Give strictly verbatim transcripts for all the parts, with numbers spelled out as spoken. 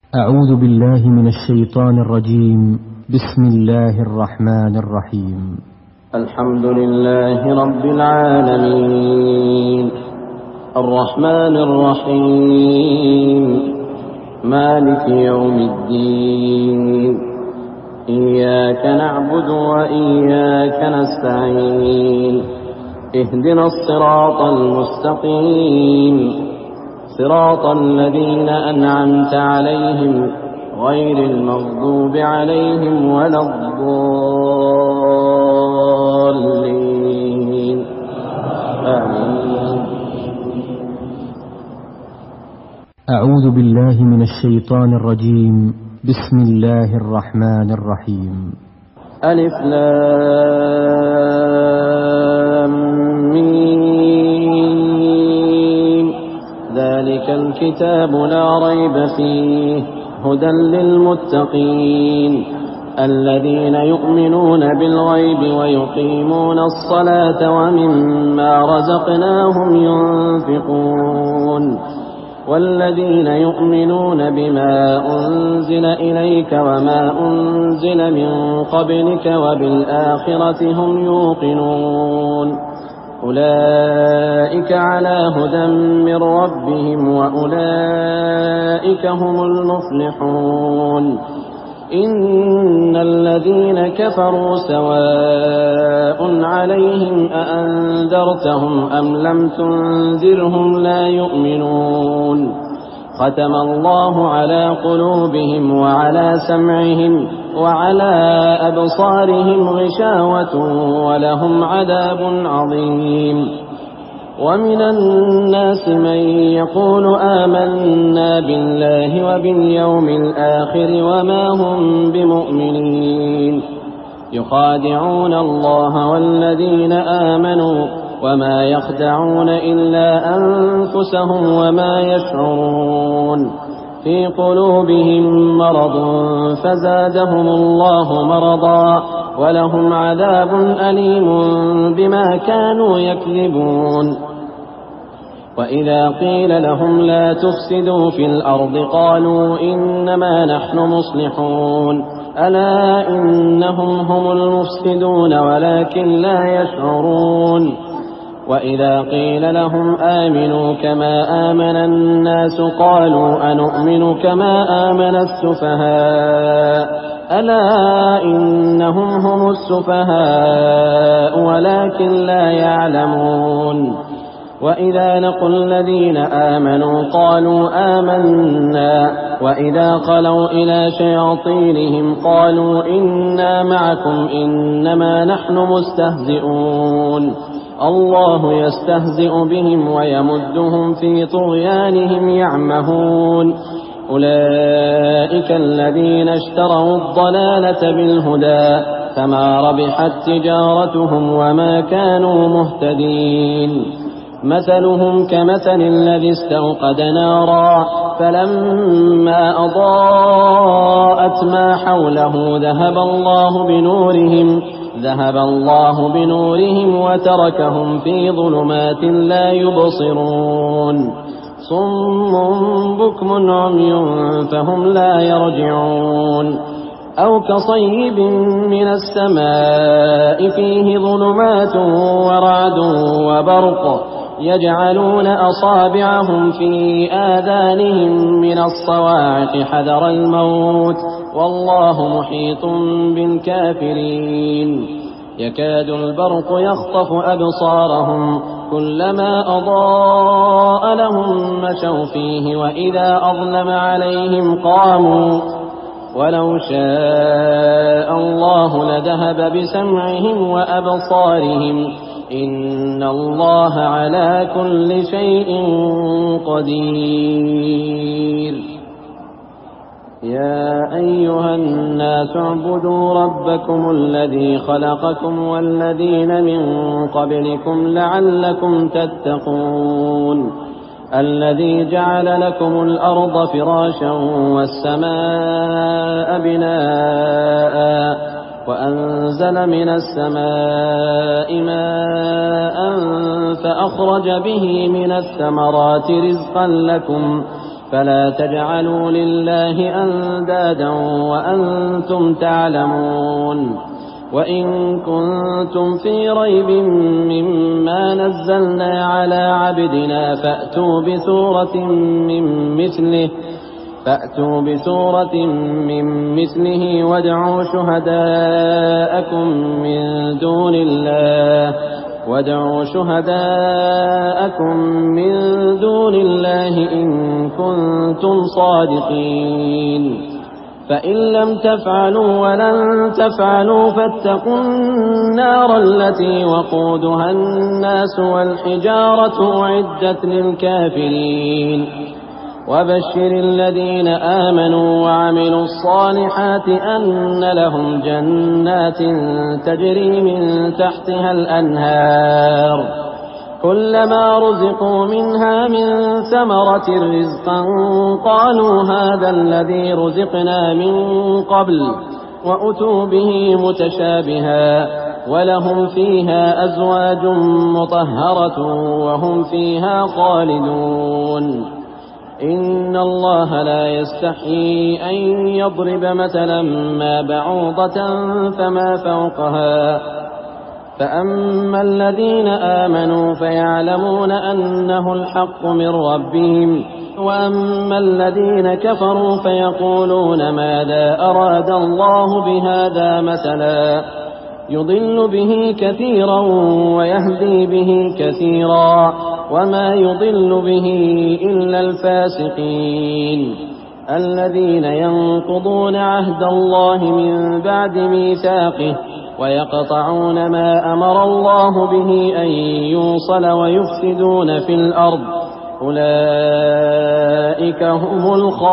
أعوذ بالله من الشيطان الرجيم. بسم الله الرحمن الرحيم. الحمد لله رب العالمين الرحمن الرحيم مالك يوم الدين إياك نعبد وإياك نستعين اهدنا الصراط المستقيم صراط الذين أنعمت عليهم غير المغضوب عليهم ولا الضالين آمين. أعوذ بالله من الشيطان الرجيم. بسم الله الرحمن الرحيم. ألف لام ميم ذلك الكتاب لا ريب فيه هدى للمتقين الذين يؤمنون بالغيب ويقيمون الصلاة ومما رزقناهم ينفقون والذين يؤمنون بما أنزل إليك وما أنزل من قبلك وبالآخرة هم يوقنون أولئك على هدى من ربهم وأولئك هم المفلحون. إن الذين كفروا سواء عليهم أأنذرتهم أم لم تنذرهم لا يؤمنون ختم الله على قلوبهم وعلى سمعهم وعلى أبصارهم غشاوة ولهم عذاب عظيم. ومن الناس من يقول آمنا بالله وباليوم الآخر وما هم بمؤمنين يخادعون الله والذين آمنوا وما يخدعون إلا أنفسهم وما يشعرون في قلوبهم مرض فزادهم الله مرضا ولهم عذاب أليم بما كانوا يكذبون. وإذا قيل لهم لا تفسدوا في الأرض قالوا إنما نحن مصلحون ألا إنهم هم المفسدون ولكن لا يشعرون. وإذا قيل لهم آمنوا كما آمن الناس قالوا أنؤمن كما آمن السفهاء ألا إنهم هم السفهاء ولكن لا يعلمون. وإذا لقوا الذين آمنوا قالوا آمنا وإذا خلوا إلى شياطينهم قالوا إنا معكم إنما نحن مستهزئون الله يستهزئ بهم ويمدهم في طغيانهم يعمهون. أولئك الذين اشتروا الضلالة بالهدى فما ربحت تجارتهم وما كانوا مهتدين. مثلهم كمثل الذي استوقد نارا فلما أضاءت ما حوله ذهب الله بنورهم ذهب الله بنورهم وتركهم في ظلمات لا يبصرون صم بكم عمي فهم لا يرجعون. أو كصيب من السماء فيه ظلمات ورعد وبرق يجعلون أصابعهم في آذانهم من الصواعق حذر الموت والله محيط بالكافرين. يكاد البرق يخطف أبصارهم كلما أضاء لهم مشوا فيه وإذا أظلم عليهم قاموا ولو شاء الله لذهب بسمعهم وأبصارهم إن الله على كل شيء قدير. يا أيها الناس اعبدوا ربكم الذي خلقكم والذين من قبلكم لعلكم تتقون الذي جعل لكم الأرض فراشا والسماء بناء وأنزل من السماء ماء فأخرج به من الثمرات رزقا لكم فلا تجعلوا لله أندادا وأنتم تعلمون وإن كنتم في ريب مما نزلنا على عبدنا فأتوا بسورة من مثله فأتوا بسورة من مثله وادعوا شهداءكم من دون الله وادعوا شهداءكم من دون الله إن كنتم صادقين فإن لم تفعلوا ولن تفعلوا فاتقوا النار التي وقودها الناس والحجارة أعدت للكافرين وبشر الذين آمنوا وعملوا الصالحات أن لهم جنات تجري من تحتها الأنهار كلما رزقوا منها من ثمرة رزقا قالوا هذا الذي رزقنا من قبل وأتوا به متشابها ولهم فيها أزواج مطهرة وهم فيها خالدون إن الله لا يستحيي أن يضرب مثلا ما بعوضة فما فوقها فأما الذين آمنوا فيعلمون أنه الحق من ربهم وأما الذين كفروا فيقولون ماذا أراد الله بهذا مثلا يضل به كثيرا ويهدي به كثيرا وما يضل به إلا الفاسقين الذين ينقضون عهد الله من بعد ميثاقه ويقطعون ما أمر الله به أن يوصل ويفسدون في الأرض أولئك هم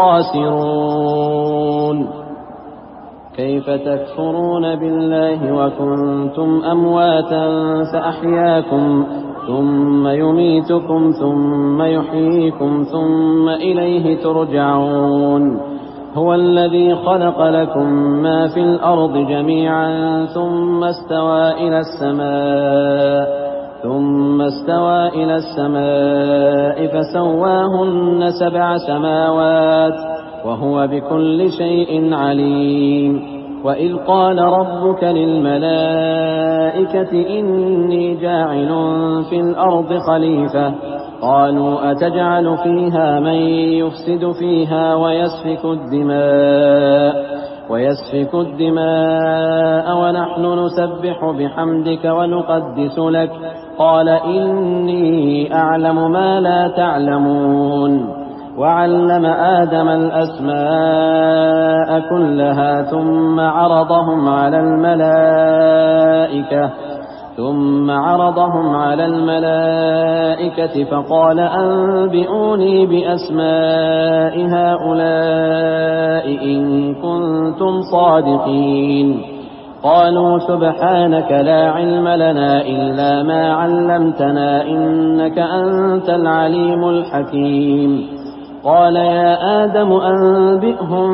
الخاسرون كيف تكفرون بالله وكنتم أمواتا فأحياكم ثم يميتكم ثم يحييكم ثم إليه ترجعون هو الذي خلق لكم ما في الأرض جميعا ثم استوى إلى السماء ثم استوى إلى السماء فسواهن سبع سماوات وهو بكل شيء عليم وإذ قال ربك للملائكة إني جاعل في الأرض خليفة قالوا أتجعل فيها من يفسد فيها ويسفك الدماء ويسفك الدماء ونحن نسبح بحمدك ونقدس لك قال إني أعلم ما لا تعلمون وعلم آدم الأسماء كلها ثم عرضهم على الملائكة ثم عرضهم على الملائكة فقال أنبئوني بأسماء هؤلاء إن كنتم صادقين قالوا سبحانك لا علم لنا إلا ما علمتنا إنك أنت العليم الحكيم قال يا آدم أنبئهم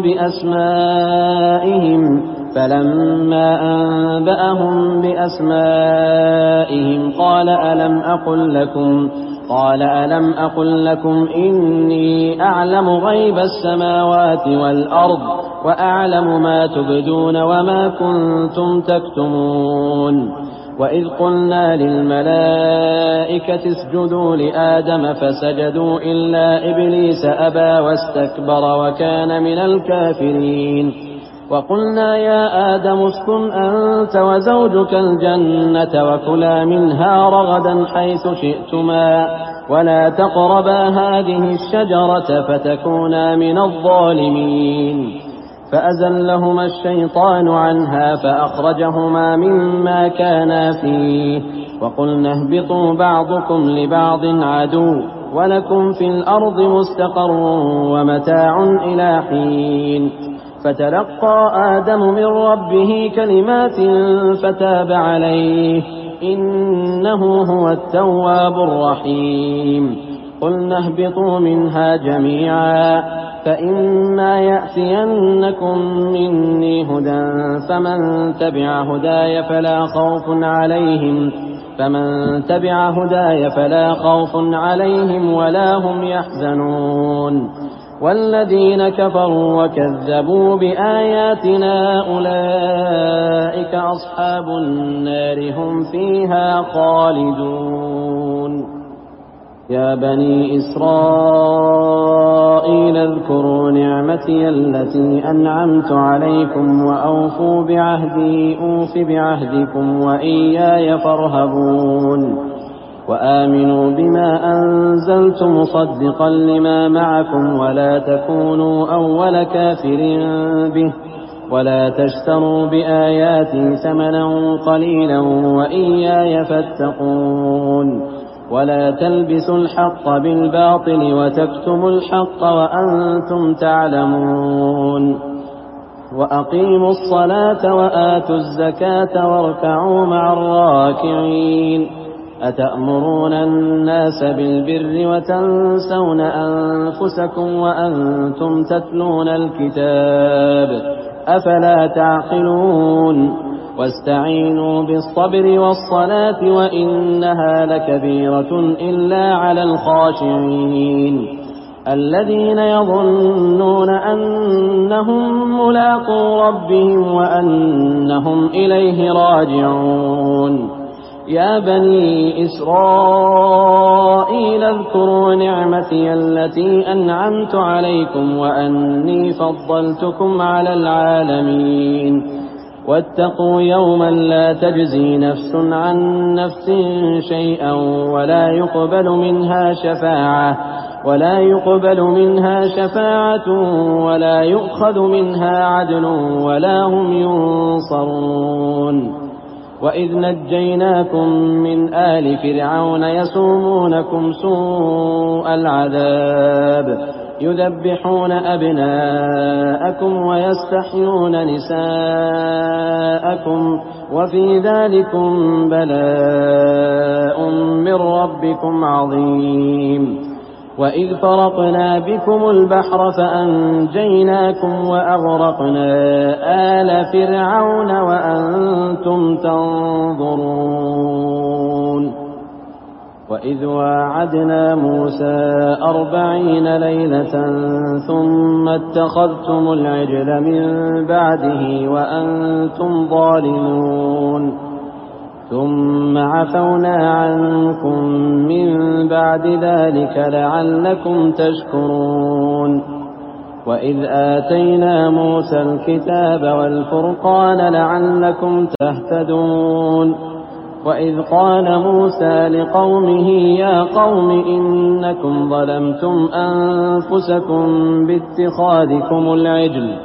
بأسمائهم فلما أنبأهم بأسمائهم قال ألم أقل لكم قال ألم أقل لكم إني أعلم غيب السماوات والأرض وأعلم ما تبدون وما كنتم تكتمون وإذ قلنا للملائكة اسجدوا لآدم فسجدوا إلا إبليس أبى واستكبر وكان من الكافرين وقلنا يا آدم اسكن أنت وزوجك الجنة وكلا منها رغدا حيث شئتما ولا تقربا هذه الشجرة فتكونا من الظالمين فأزلهما الشيطان عنها فأخرجهما مما كانا فيه وقلنا اهبطوا بعضكم لبعض عدو ولكم في الأرض مستقر ومتاع إلى حين فتلقى آدم من ربه كلمات فتاب عليه إنه هو التواب الرحيم قلنا اهبطوا منها جميعا فإما يأتينكم مني هدى فمن تبع هداي فلا خوف عليهم فمن تبع هداي فلا خوف عليهم ولا هم يحزنون والذين كفروا وكذبوا بآياتنا أولئك أصحاب النار هم فيها خالدون يا بني إسرائيل اذكروا نعمتي التي أنعمت عليكم وأوفوا بعهدي أوف بعهدكم وإياي فارهبون وآمنوا بما أنزلت مصدقا لما معكم ولا تكونوا أول كافر به ولا تشتروا بآياتي ثمنا قليلا وإياي فاتقون ولا تلبسوا الحق بالباطل وتكتموا الحق وأنتم تعلمون وأقيموا الصلاة وآتوا الزكاة واركعوا مع الراكعين أتأمرون الناس بالبر وتنسون أنفسكم وأنتم تتلون الكتاب أفلا تعقلون واستعينوا بالصبر والصلاة وإنها لكبيرة إلا على الخاشعين الذين يظنون أنهم ملاقو ربهم وأنهم إليه راجعون يا بني إسرائيل اذكروا نعمتي التي أنعمت عليكم وأني فضلتكم على العالمين واتقوا يوما لا تجزي نفس عن نفس شيئا ولا يقبل منها شفاعة ولا يقبل منها شفاعة ولا يؤخذ منها عدل ولا هم ينصرون وإذ نجيناكم من آل فرعون يسومونكم سوء العذاب يذبحون أبناءكم ويستحيون نساءكم وفي ذلكم بلاء من ربكم عظيم وإذ فرقنا بكم البحر فأنجيناكم وأغرقنا آل فرعون وأنتم تنظرون وإذ واعدنا موسى أربعين ليلة ثم اتخذتم العجل من بعده وأنتم ظالمون ثم عفونا عنكم من بعد ذلك لعلكم تشكرون وإذ آتينا موسى الكتاب والفرقان لعلكم تهتدون وإذ قال موسى لقومه يا قوم إنكم ظلمتم أنفسكم باتخاذكم العجل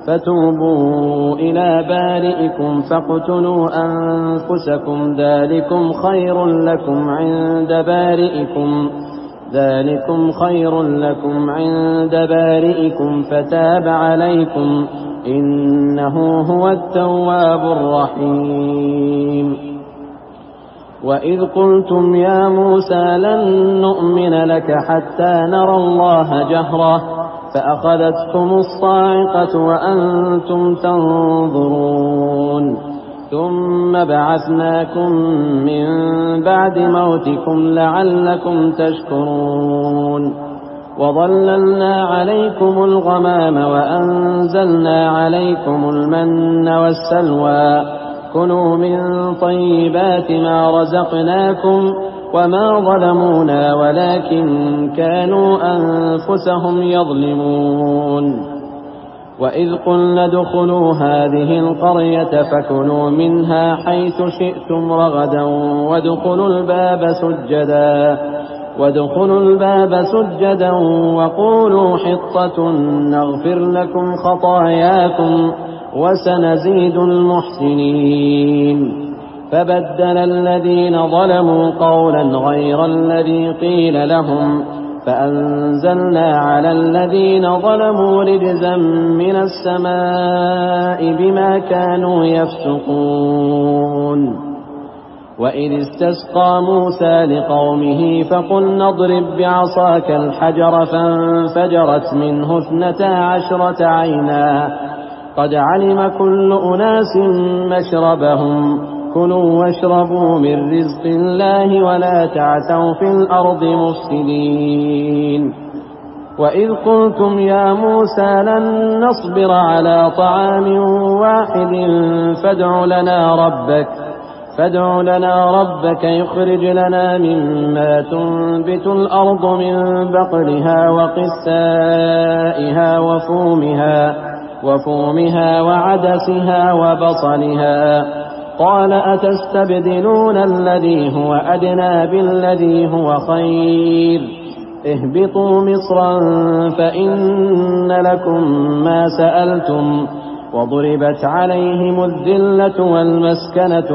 فتوبوا إلى بارئكم فاقتلوا أنفسكم ذلكم خير لكم عند بارئكم ذلكم خير لكم عند بارئكم فتاب عليكم إنه هو التواب الرحيم وإذ قلتم يا موسى لن نؤمن لك حتى نرى الله جهرة فأخذتكم الصاعقة وأنتم تنظرون ثم بعثناكم من بعد موتكم لعلكم تشكرون وظللنا عليكم الغمام وأنزلنا عليكم المن والسلوى كلوا من طيبات ما رزقناكم وما ظلمونا ولكن كانوا أنفسهم يظلمون وإذ قلنا ادخلوا هذه القرية فكلوا منها حيث شئتم رغدا وادخلوا الباب سجدا وادخلوا الباب سجدا وقولوا حطة نغفر لكم خطاياكم وسنزيد المحسنين فبدل الذين ظلموا قولا غير الذي قيل لهم فأنزلنا على الذين ظلموا رجزا من السماء بما كانوا يفسقون وإذ استسقى موسى لقومه فقلنا اضرب بعصاك الحجر فانفجرت منه اثنتا عشرة عينا قد علم كل أناس مشربهم كلوا واشربوا من رزق الله ولا تعثوا في الأرض مفسدين وإذ قلتم يا موسى لن نصبر على طعام واحد فادع لنا ربك فادع لنا ربك يخرج لنا مما تنبت الأرض من بقلها وقثائها وفومها وفومها وعدسها وبصلها قال أتستبدلون الذي هو أدنى بالذي هو خير اهبطوا مصرا فإن لكم ما سألتم وضربت عليهم الذلة والمسكنة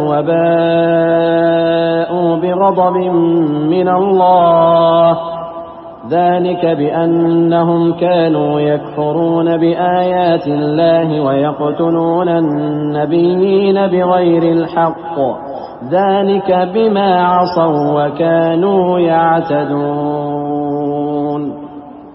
وباءوا بغضب من الله ذلك بأنهم كانوا يكفرون بآيات الله ويقتلون النبيين بغير الحق ذلك بما عصوا وكانوا يعتدون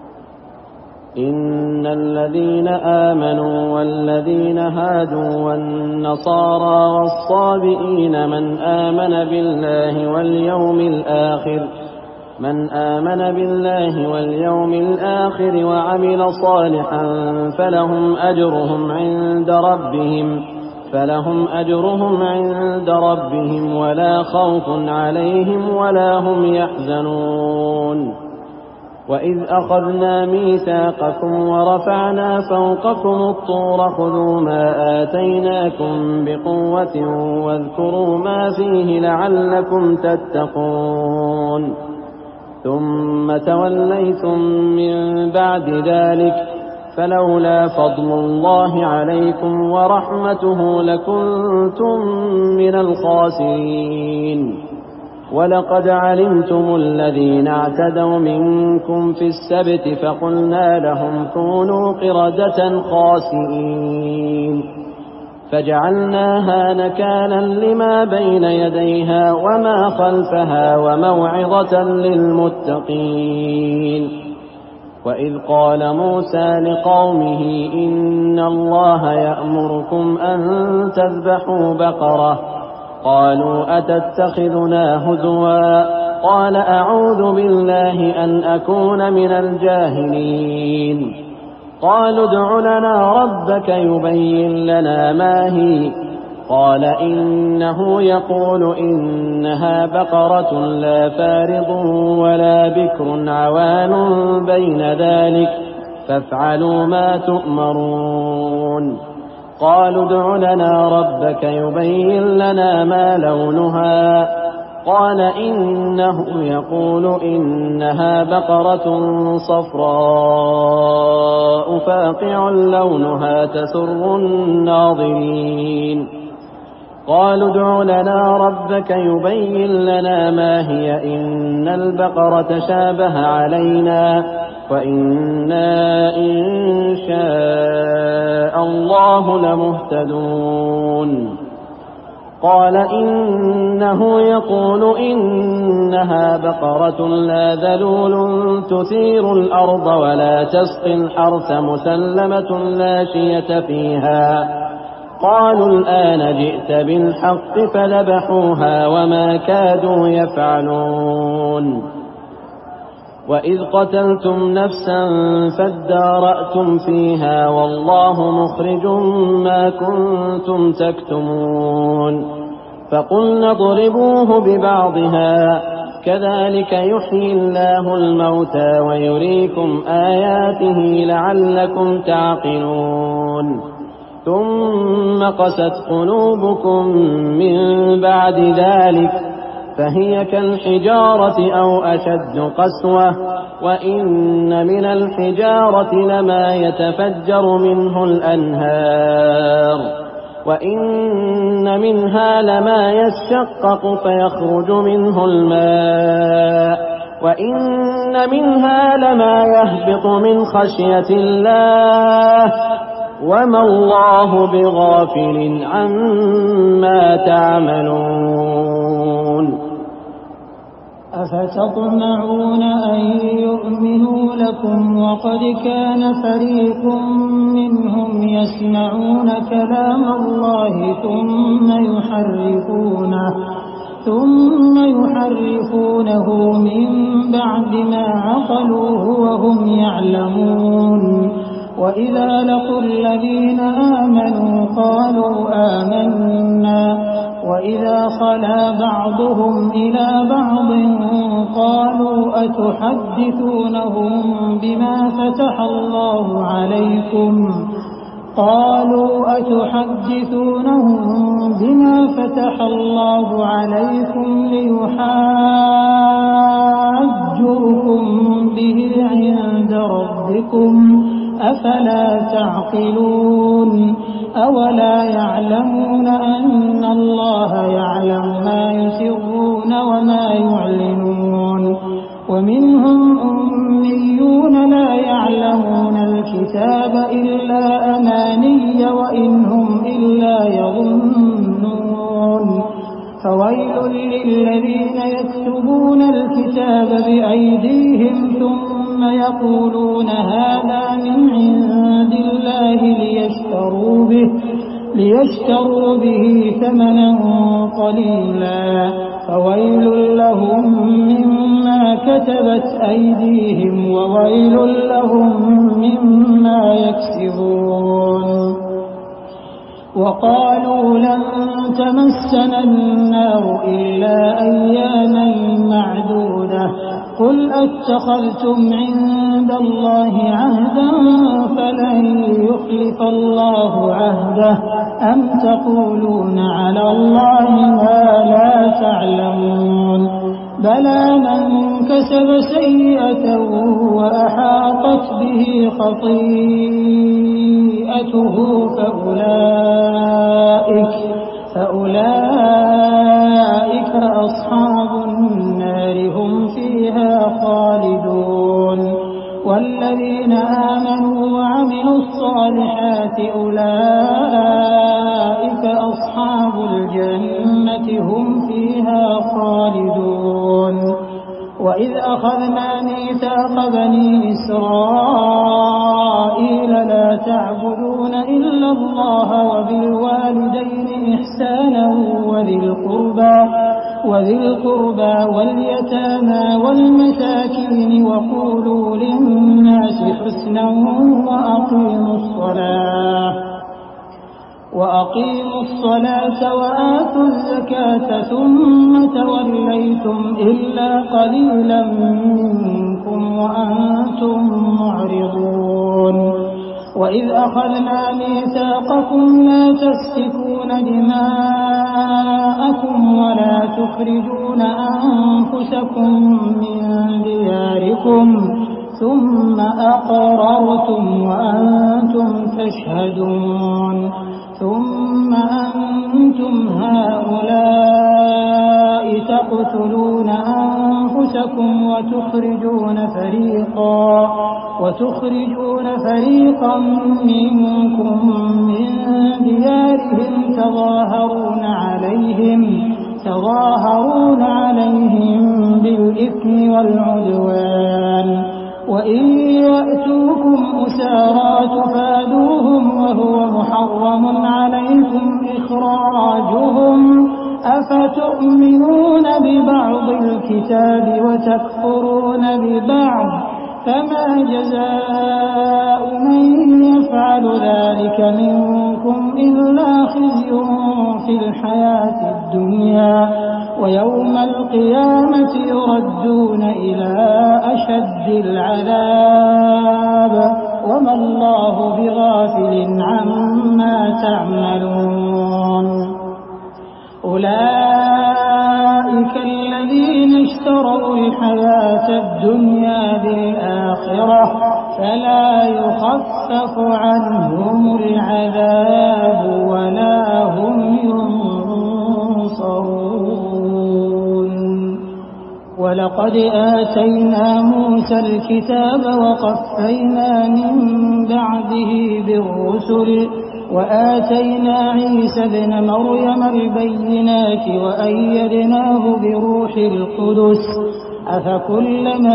إن الذين آمنوا والذين هادوا والنصارى والصابئين من آمن بالله واليوم الآخر من آمن بالله واليوم الآخر وعمل صالحا فلهم أجرهم عند ربهم فلهم أجرهم عند ربهم ولا خوف عليهم ولا هم يحزنون وإذ أخذنا ميثاقكم ورفعنا فوقكم الطور خذوا ما آتيناكم بقوة واذكروا ما فيه لعلكم تتقون ثم توليتم من بعد ذلك فلولا فضل الله عليكم ورحمته لكنتم من الخاسرين ولقد علمتم الذين اعتدوا منكم في السبت فقلنا لهم كونوا قردة خاسئين فجعلناها نكالا لما بين يديها وما خلفها وموعظة للمتقين وإذ قال موسى لقومه إن الله يأمركم أن تذبحوا بقرة قالوا أتتخذنا هزوا قال أعوذ بالله أن أكون من الجاهلين قالوا ادع لنا ربك يبين لنا ما هي قال إنه يقول إنها بقرة لا فارض ولا بكر عوان بين ذلك فافعلوا ما تؤمرون قالوا ادع لنا ربك يبين لنا ما لونها قال إنه يقول إنها بقرة صفراء فاقع لونها تسر الناظرين قالوا ادع لنا ربك يبين لنا ما هي إن البقرة شابه علينا وإنا إن شاء الله لمهتدون قال إنه يقول إنها بقرة لا ذلول تثير الأرض ولا تسقي الحرث مسلمة لا شية فيها قالوا الآن جئت بالحق فذبحوها وما كادوا يفعلون وإذ قتلتم نفسا فادارأتم فيها والله مخرج ما كنتم تكتمون فقلنا اضربوه ببعضها كذلك يحيي الله الموتى ويريكم آياته لعلكم تعقلون ثم قست قلوبكم من بعد ذلك فهي كالحجارة أو أشد قسوة وإن من الحجارة لما يتفجر منه الأنهار وإن منها لما يشقق فيخرج منه الماء وإن منها لما يهبط من خشية الله وما الله بغافل عما تعملون أفتطمعون أن يؤمنوا لكم وقد كان فريق منهم يسمعون كلام الله ثم يحرفونه ثم يحرفونه من بعد ما عقلوه وهم يعلمون. وإذا لقوا الذين آمنوا قالوا آمنا وإذا خلا بعضهم إلى بعض قالوا أتحدثونهم بما فتح الله عليكم قالوا أتحدثونهم بما فتح الله عليكم ليحاجوكم به عند ربكم أفلا تعقلون. أولا يعلمون أن الله يعلم ما يسرون وما يعلنون. ومنهم أميون لا يعلمون الكتاب إلا أماني وإن هم إلا يظنون. فويل للذين يكتبون الكتاب بأيديهم ثم يقولون هذا من عند الله ليشتروا به, ليشتروا به ثمنا قليلا فويل لهم مما كتبت أيديهم وويل لهم مما يكسبون. وقالوا لن تمسنا النار إلا أياما معدودة قل أتخذتم عند الله عهدا فلن يخلف الله عهده أم تقولون على الله ما لا تعلمون. بلى من كسب سيئة وأحاطت به خطيئته فأولئك, فأولئك أصحاب النار هم فيها خالدون. والذين آمنوا وعملوا الصالحات أولئك أصحاب الجنة هم فيها خالدون. وإذ أخذنا ميثاق بني إسرائيل لا تعبدون إلا الله وبالوالدين إحسانا وذي القربى وذي القربى واليتامى والمساكين وقولوا للناس حسنا وأقيموا الصلاة وأقيموا الصلاة وآتوا الزكاة ثم توليتم إلا قليلا منكم وأنتم معرضون. وإذ أخذنا ميثاقكم لا تسفكون دماءكم ولا تخرجون أنفسكم من دياركم ثم أقررتم وأنتم تشهدون. ثم أنتم هؤلاء تقتلون أنفسكم وتخرجون فريقا وتخرجون فريقا منكم من ديارهم تظاهرون عليهم تظاهرون عليهم بالإثم والعدوان وإن يأتوكم أسارى تفادوهم وهو محرم عليكم إخراجهم أفتؤمنون ببعض الكتاب وتكفرون ببعض فما جزاء من يفعل ذلك منكم إلا خزي في الحياة الدنيا ويوم القيامة يردون إلى أشد العذاب وما الله بغافل عما تعملون. أولئك الذين اشتروا الحياة الدنيا بالآخرة فلا يخفف عنهم العذاب ولا هم ينصرون. ولقد آتينا موسى الكتاب وقفينا من بعده بالرسل وآتينا عيسى ابن مريم البينات وأيدناه بروح القدس أفكلما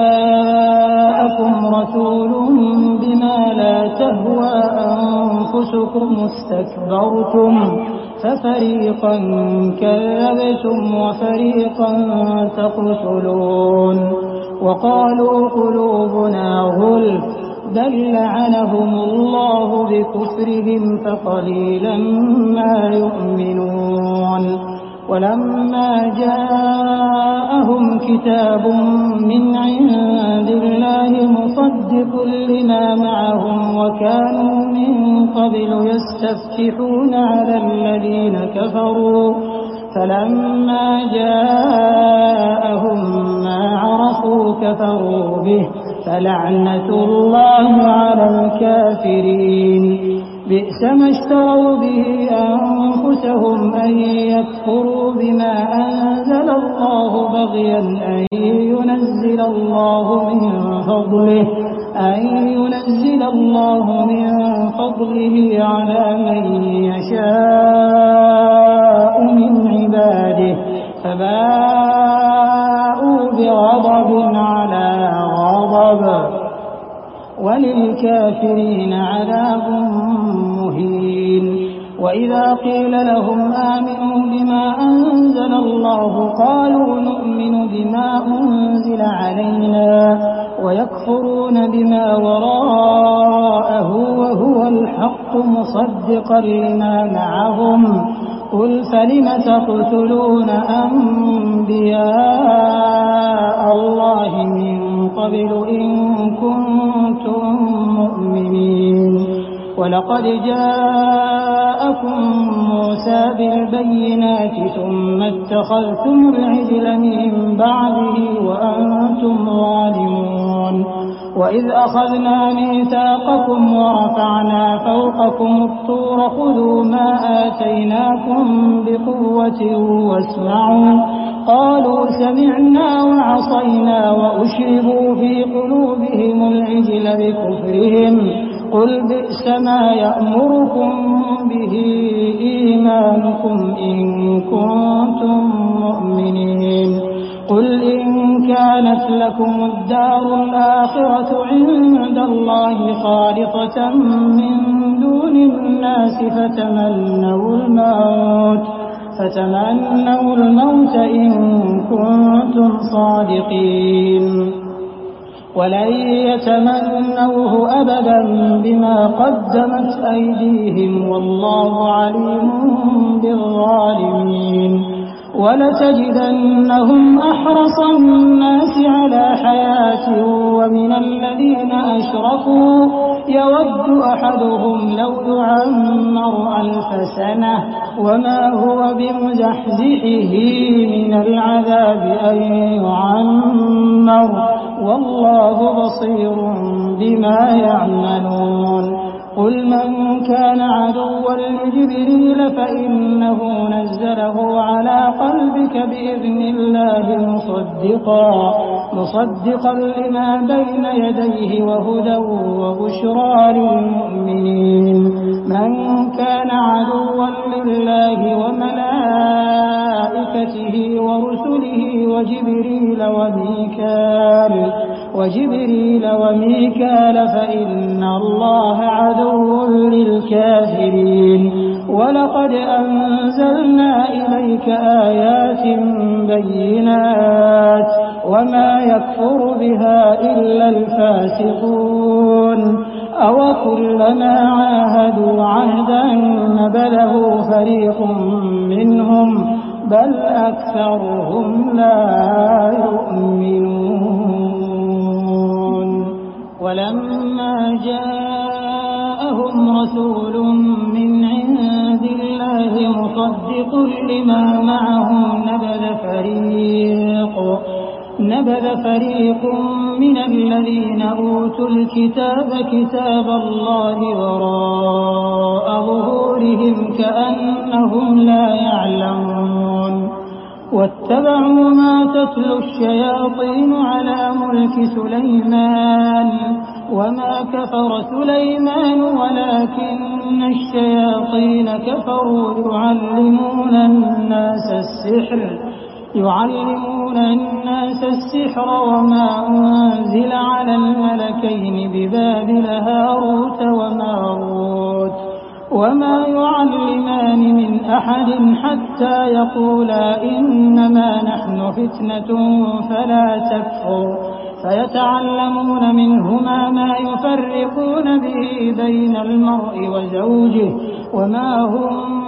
جاءكم رسول بما لا تهوى أنفسكم استكبرتم ففريقا كذبتم وفريقا تقتلون وقالوا قلوبنا غلف بل لعنهم الله بكفرهم فقليلا ما يؤمنون ولما جاءهم كتاب من عند الله مصدق لما معهم وكانوا من قبل يستفتحون على الذين كفروا فلما جاءهم ما عرفوا كفروا به فلعنة الله على الكافرين بئس ما اشتروا به أنفسهم أن يكفروا بما أنزل الله بغيا أن ينزل الله من فضله أن ينزل الله من فضله على من يشاء من عباده فباءوا بغضب على غضب وللكافرين عذاب مهين وإذا قيل لهم آمنوا بما أنزل الله قالوا نؤمن بما أنزل علينا ويكفرون بما وراءه وهو الحق مصدقا لما معهم قل فلم تقتلون أنبياء الله من قبل إن كنتم مؤمنين ولقد جاءكم موسى بالبينات ثم اتخذتم العجل من بعده وأنتم ظالمون وإذ أخذنا ميثاقكم ورفعنا فوقكم الطور خذوا ما آتيناكم بقوة واسمعوا قالوا سمعنا وعصينا وأشربوا في قلوبهم العجل بكفرهم قل بئس ما يأمركم به إيمانكم إن كنتم مؤمنين قل إن كانت لكم الدار الآخرة عند الله خالصة من دون الناس فتمنوا الموت فتمنوا الموت إن كنتم صادقين ولن يتمنوه أبدا بما قدمت أيديهم والله عليم بالظالمين ولتجدنهم أحرص الناس على حياة ومن الذين أشركوا يود أحدهم لو يعمر ألف سنة وما هو بمزحزحه من العذاب أن يعمر والله بصير بما يعملون قل من كان عدوا لجبريل فإنه نزله على قلبك بإذن الله مصدقا مصدقا لما بين يديه وهدى وبشرى للمؤمنين من كان عدوا لله وملائكته ورسله وجبريل وميكال وجبريل وميكال فإن الله عدو للكافرين ولقد أنزلنا إليك آيات بينات وما يكفر بها إلا الفاسقون أوكلما عاهدوا عهدا نبذه فريق منهم بل أكثرهم لا يؤمنون ولما جاءهم رسول من عند الله مصدق لما معهم نبذ فريق نبذ فريق من الذين أوتوا الكتاب كتاب الله وراء ظهورهم كأنهم لا يعلمون واتبعوا ما تتلو الشياطين على ملك سليمان وما كفر سليمان ولكن الشياطين كفروا يعلمون الناس السحر يعلمون الناس السحر وما أنزل على الملكين ببابل هاروت وماروت وما يعلمان من أحد حتى يقولا إنما نحن فتنة فلا تكفر فيتعلمون منهما ما يفرقون به بين المرء وزوجه وما هم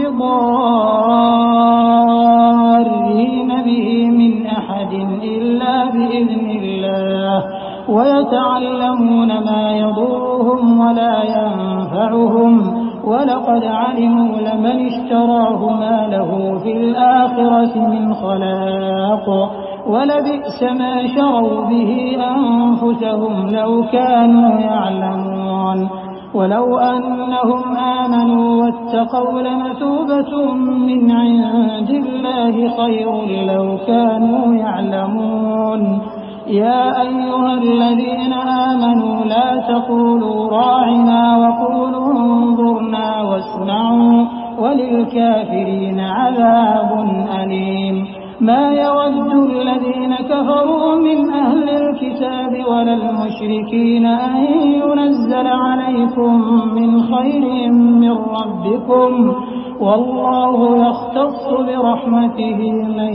بضارين به من أحد إلا بإذن الله ويتعلمون ما يضرهم ولا ينفعهم ولقد علموا لمن اشتراه ما له في الآخرة من خلاق ولبئس ما شروا به أنفسهم لو كانوا يعلمون ولو أنهم آمنوا واتقوا لمثوبة من عند الله خير لو كانوا يعلمون يا أيها الذين آمنوا لا تقولوا راعنا وقولوا انظرنا واسمعوا وللكافرين عذاب أليم ما يود الذين كفروا من أهل الكتاب ولا المشركين أن ينزل عليكم من خير من ربكم والله يختص برحمته من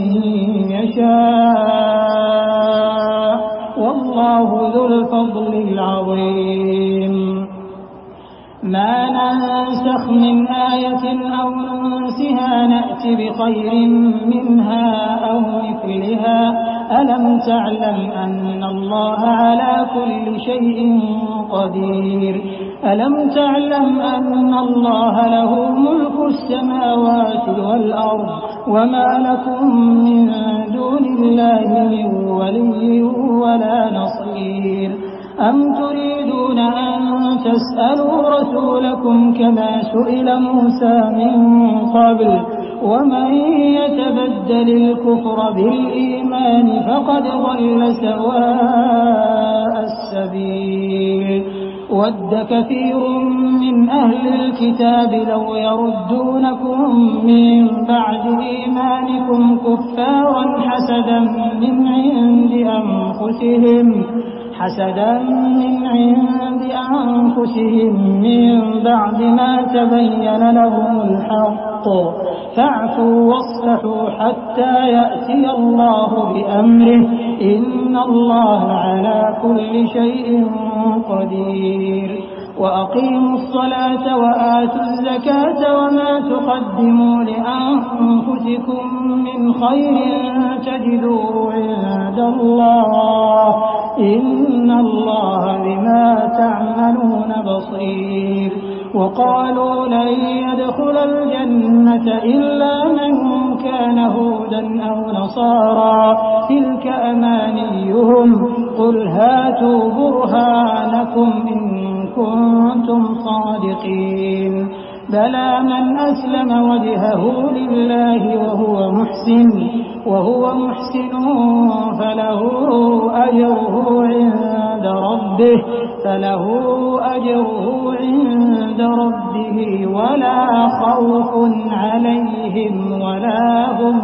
يشاء والله ذو الفضل العظيم ما ننسخ من آية أو ننسها نأت بخير منها أو مثلها ألم تعلم أن الله على كل شيء قدير ألم تعلم أن الله له ملك السماوات والأرض وما لكم من دون الله من ولي ولا نصير أم تريدون أن تسألوا رسولكم كما سئل موسى من قبل ومن يتبدل الكفر بالإيمان فقد ضل سواء السبيل ود كثير من أهل الكتاب لو يردونكم من بعد إيمانكم كفارا حسدا من عند أنفسهم حسدا من عند أنفسهم من بعد ما تبين لهم الحق فاعفوا واصفحوا حتى يأتي الله بأمره إن الله على كل شيء قدير وأقيموا الصلاة وآتوا الزكاة وما تقدموا لأنفسكم من خير تجدوه عند الله إن الله بما تعملون بصير وقالوا لن يدخل الجنة إلا من كان هودا أو نصارى تلك أمانيهم قل هاتوا برهانكم إن كنتم صادقين بلى من أسلم وجهه لله وهو محسن وهو محسن فله أجره عند ربه فله أجره عند ربه ولا خوف عليهم ولا هم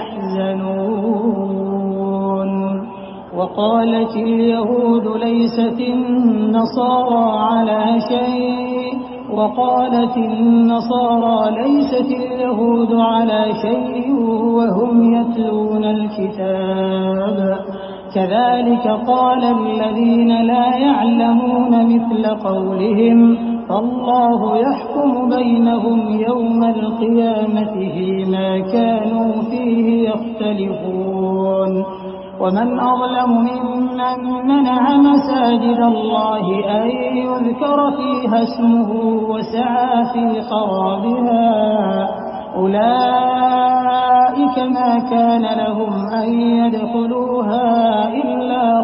يحزنون وقالت اليهود ليست النصارى على شيء وقالت النصارى ليست اليهود على شيء وهم يتلون الكتاب كذلك قال الذين لا يعلمون مثل قولهم فالله يحكم بينهم يوم القيامة فيما كانوا فيه يختلفون ومن أظلم ممن منع مساجد الله أن يذكر فيها اسمه وسعى في خرابها أولئك ما كان لهم أن يدخلوها إلا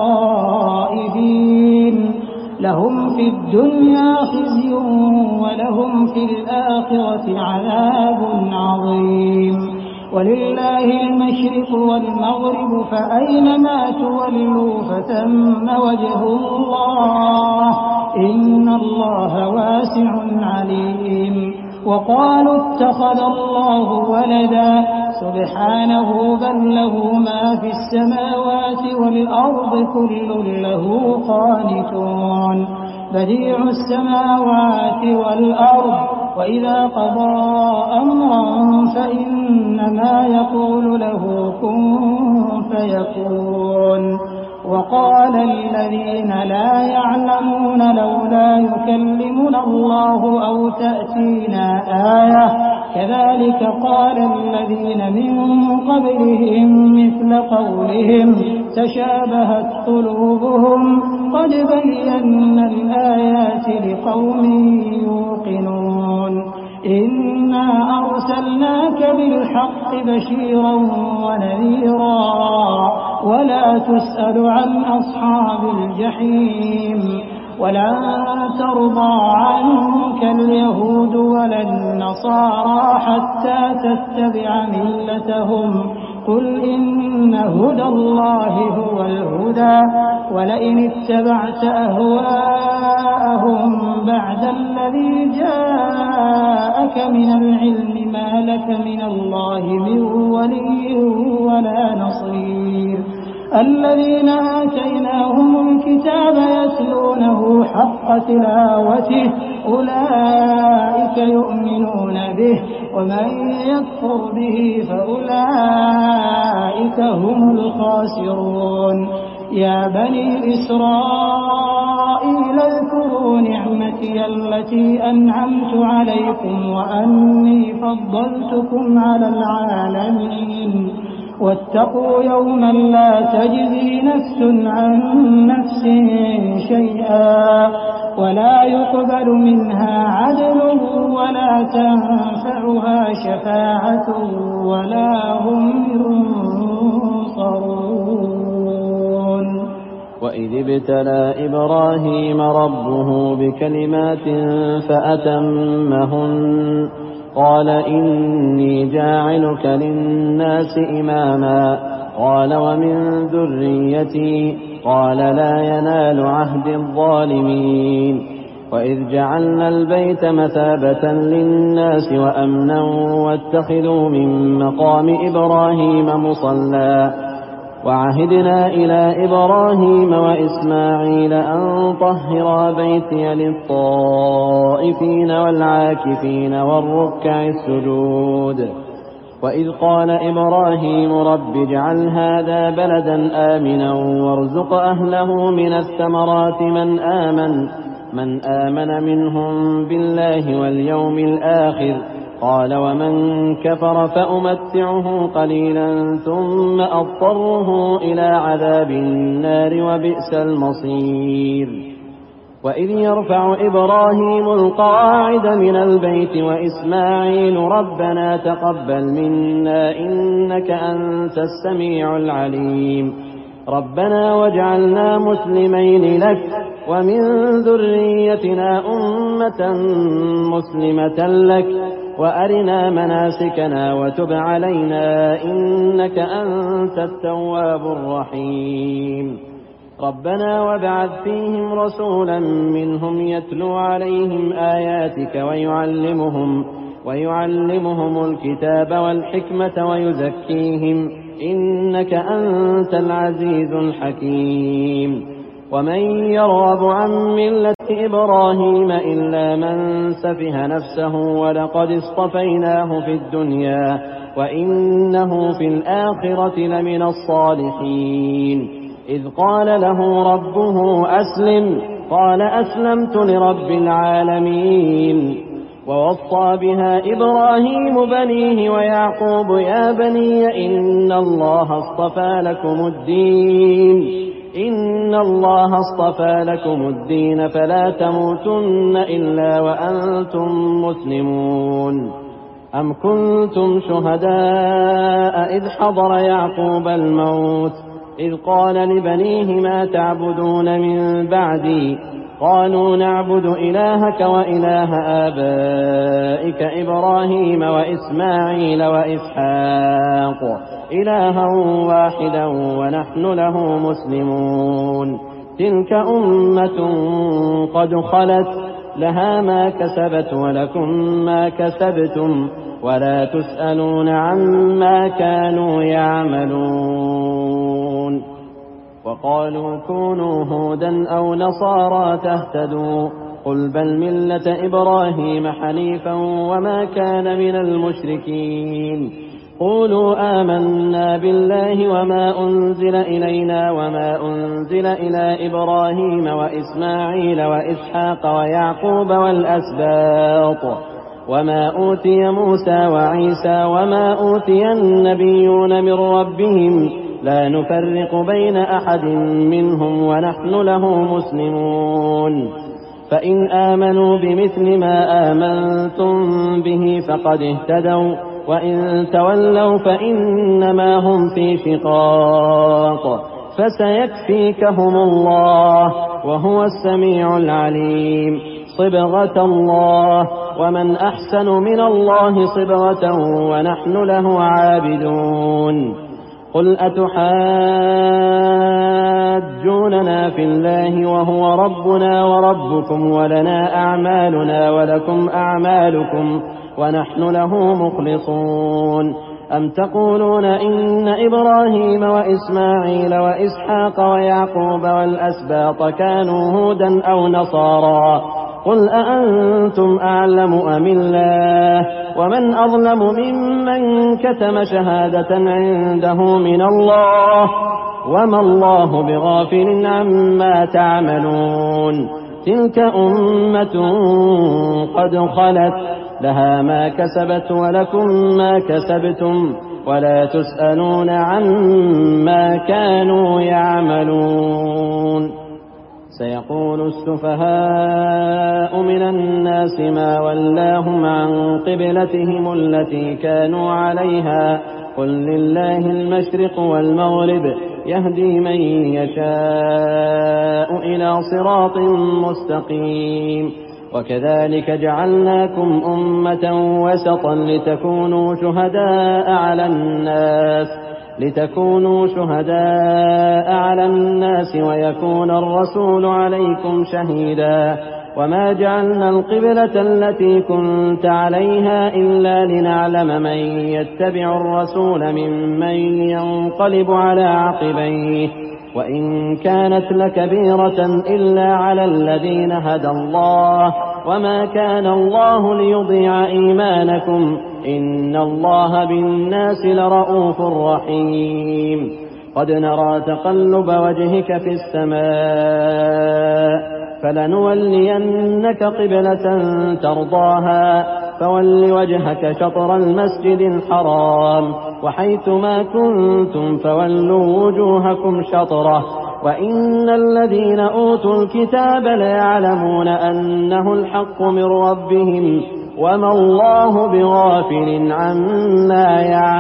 خائفين لهم في الدنيا خزي ولهم في الآخرة عذاب عظيم ولله المشرق والمغرب فأينما تولوا فثم وجه الله إن الله واسع عليم وقالوا اتخذ الله ولدا سبحانه بل له ما في السماوات والأرض كل له قانتون بديع السماوات والأرض وإذا قضى أمرا فإنما يقول له كن فيكون. وقال الذين لا يعلمون لولا يكلمنا الله أو تأتينا آية كذلك قال الذين من قبلهم مثل قولهم تشابهت قلوبهم قد بينا الآيات لقوم يوقنون. إنا أرسلناك بالحق بشيرا ونذيرا ولا تسأل عن أصحاب الجحيم. ولن ترضى عنك اليهود ولا النصارى حتى تتبع ملتهم قل إن هدى الله هو الهدى ولئن اتبعت أهواءهم بعد الذي جاءك من العلم ما لك من الله من ولي ولا نصير. الذين آتيناهم الكتاب يتلونه حق تلاوته أولئك يؤمنون به ومن يكفر به فأولئك هم الخاسرون. يا بني إسرائيل اذكروا نعمتي التي أنعمت عليكم وأني فضلتكم على العالمين. واتقوا يوما لا تجزي نفس عن نفس شيئا ولا يقبل منها عدل ولا تنفعها شفاعة ولا هم ينصرون. وإذ ابتلى إبراهيم ربه بكلمات فأتمهن قال إني جاعلك للناس إماما قال ومن ذريتي قال لا ينال عهد الظالمين. وإذ جعلنا البيت مثابة للناس وأمنا واتخذوا من مقام إبراهيم مصلى وعهدنا إلى إبراهيم وإسماعيل أن طهرا بيتي للطائفين والعاكفين والركع السجود. وإذ قال إبراهيم رب اجعل هذا بلدا آمنا وارزق أهله من الثمرات من آمن من آمن منهم بالله واليوم الآخر قال ومن كفر فأمتعه قليلا ثم أضطره إلى عذاب النار وبئس المصير. وإذ يرفع إبراهيم القواعد من البيت وإسماعيل ربنا تقبل منا إنك أنت السميع العليم ربنا واجعلنا مسلمين لك ومن ذريتنا أمة مسلمة لك وأرنا مناسكنا وتب علينا إنك أنت التواب الرحيم. ربنا وابعث فيهم رسولا منهم يتلو عليهم آياتك ويعلمهم ويعلمهم الكتاب والحكمة ويزكيهم إنك أنت العزيز الحكيم. ومن يرغب عن ملة إبراهيم إلا من سفه نفسه ولقد اصطفيناه في الدنيا وإنه في الآخرة لمن الصالحين. إذ قال له ربه أسلم قال أسلمت لرب العالمين. ووصى بها إبراهيم بنيه ويعقوب يا بني إن الله اصطفى لكم الدين إن الله اصطفى لكم الدين فلا تموتن إلا وأنتم مسلمون. أم كنتم شهداء إذ حضر يعقوب الموت إذ قال لبنيه ما تعبدون من بعدي قالوا نعبد إلهك وإله آبائك إبراهيم وإسماعيل وإسحاق إلها واحدا ونحن له مسلمون. تلك أمة قد خلت لها ما كسبت ولكم ما كسبتم ولا تسألون عما كانوا يعملون. وقالوا كونوا هودا أو نصارى تهتدوا قل بل ملة إبراهيم حنيفا وما كان من المشركين قولوا آمنا بالله وما أنزل إلينا وما أنزل إلى إبراهيم وإسماعيل وإسحاق ويعقوب والأسباط وما أوتي موسى وعيسى وما أوتي النبيون من ربهم لا نفرق بين أحد منهم ونحن له مسلمون فإن آمنوا بمثل ما آمنتم به فقد اهتدوا وإن تولوا فإنما هم في شقاق فسيكفيكهم الله وهو السميع العليم صبغة الله ومن أحسن من الله صبغة ونحن له عابدون قل أتحاجوننا في الله وهو ربنا وربكم ولنا أعمالنا ولكم أعمالكم ونحن له مخلصون أم تقولون إن إبراهيم وإسماعيل وإسحاق ويعقوب والأسباط كانوا هودا أو نصارى قل أأنتم أعلم أم الله ومن أظلم ممن كتم شهادة عنده من الله وما الله بغافل عما تعملون تلك أمة قد خلت لها ما كسبت ولكم ما كسبتم ولا تسألون عما كانوا يعملون سيقول السفهاء من الناس ما ولاهم عن قبلتهم التي كانوا عليها قل لله المشرق والمغرب يهدي من يشاء إلى صراط مستقيم وكذلك جعلناكم أمة وسطا لتكونوا شهداء على الناس لتكونوا شهداء على الناس ويكون الرسول عليكم شهيدا وما جعلنا القبلة التي كنت عليها إلا لنعلم من يتبع الرسول ممن ينقلب على عقبيه وإن كانت لكبيرة إلا على الذين هدى الله وما كان الله ليضيع إيمانكم إن الله بالناس لرؤوف رحيم قد نرى تقلب وجهك في السماء فلنولينك قبلة ترضاها فول وجهك شطر المسجد الحرام وحيث ما كنتم فولوا وجوهكم شطره وإن الذين أوتوا الكتاب ليعلمون أنه الحق من ربهم وما الله بغافل عما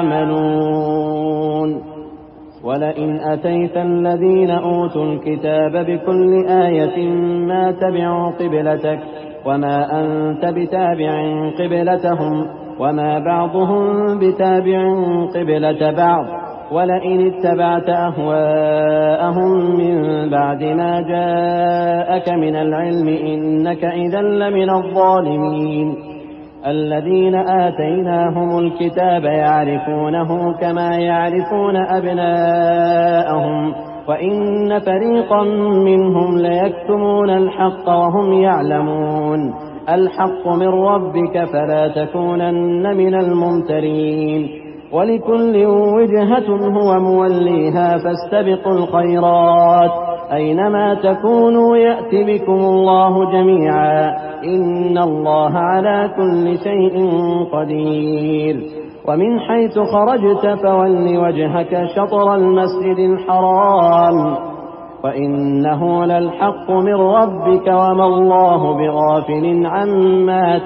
يعملون ولئن أتيت الذين أوتوا الكتاب بكل آية ما تبعوا قبلتك وما أنت بتابع قبلتهم وما بعضهم بتابع قبلة بعض ولئن اتبعت أهواءهم من بعد ما جاءك من العلم إنك إذا لمن الظالمين الذين آتيناهم الكتاب يعرفونه كما يعرفون أبناءهم وإن فريقا منهم ليكتمون الحق وهم يعلمون الحق من ربك فلا تكونن من الممترين ولكل وجهة هو موليها فاستبقوا الخيرات أينما تكونوا يأت بكم الله جميعا إن الله على كل شيء قدير ومن حيث خرجت فول وجهك شطر المسجد الحرام وإنه للحق من ربك وما الله بغافل عما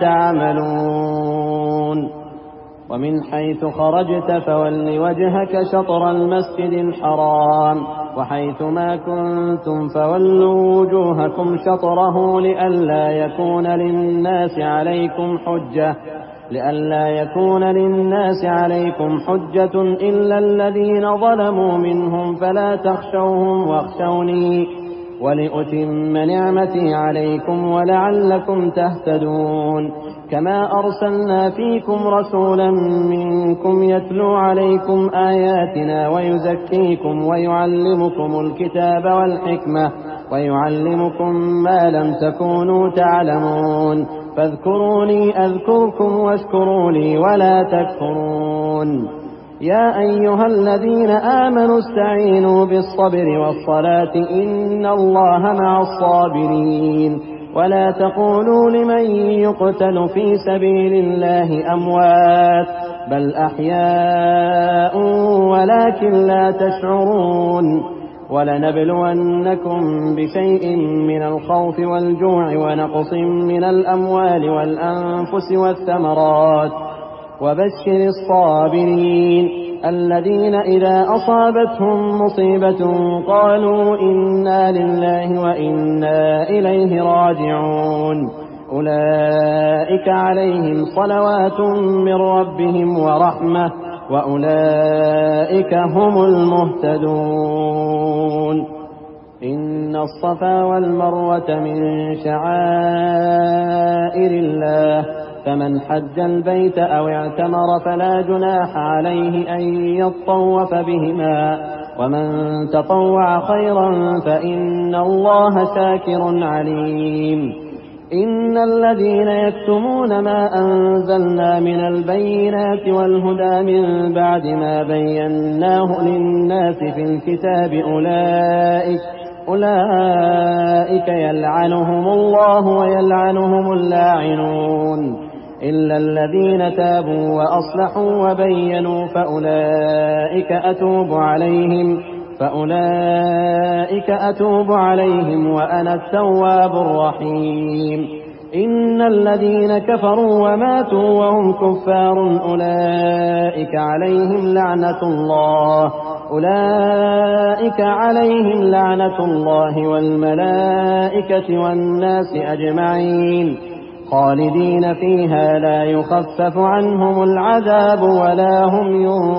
تعملون ومن حيث خرجت فول وجهك شطر المسجد الحرام وحيث ما كنتم فولوا وجوهكم شطره لئلا يكون للناس عليكم حجة لئلا يكون للناس عليكم حجة إلا الذين ظلموا منهم فلا تخشوهم واخشوني ولأتم نعمتي عليكم ولعلكم تهتدون كما أرسلنا فيكم رسولا منكم يتلو عليكم آياتنا ويزكيكم ويعلمكم الكتاب والحكمة ويعلمكم ما لم تكونوا تعلمون فاذكروني أذكركم واشكروا لي ولا تكفرون يا أيها الذين آمنوا استعينوا بالصبر والصلاة إن الله مع الصابرين ولا تقولوا لمن يقتل في سبيل الله أموات بل أحياء ولكن لا تشعرون ولنبلونكم بشيء من الخوف والجوع ونقص من الأموال والأنفس والثمرات وبشر الصابرين الذين إذا أصابتهم مصيبة قالوا إنا لله وإنا إليه راجعون أولئك عليهم صلوات من ربهم ورحمة وأولئك هم المهتدون إن الصفا والمروة من شعائر الله فمن حج البيت أو اعتمر فلا جناح عليه أن يطوف بهما ومن تطوع خيرا فإن الله شاكر عليم إن الذين يكتمون ما أنزلنا من البينات والهدى من بعد ما بيناه للناس في الكتاب أولئك أولئك يلعنهم الله ويلعنهم اللاعنون إلا الذين تابوا وأصلحوا وبينوا فأولئك أتوب عليهم فأولئك أتوب عليهم وأنا التواب الرحيم إن الذين كفروا وماتوا وهم كفار أولئك عليهم لعنة الله أولئك عليهم لعنة الله والملائكة والناس أجمعين خالدين فيها لا يخفف عنهم العذاب ولا هم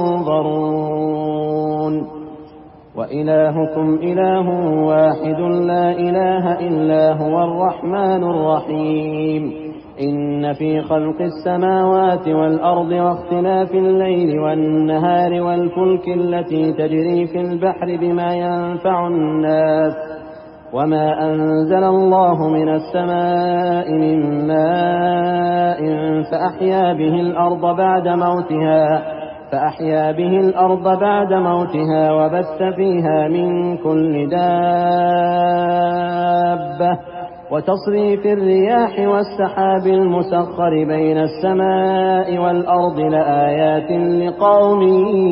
ينظرون وإلهكم إله واحد لا إله إلا هو الرحمن الرحيم إن في خلق السماوات والأرض واختلاف الليل والنهار والفلك التي تجري في البحر بما ينفع الناس وما أنزل الله من السماء من ماء فأحيا به الأرض بعد موتها فأحيا به الأرض بعد موتها وبث فيها من كل دابة وتصريف الرياح والسحاب المسخر بين السماء والأرض لآيات لقوم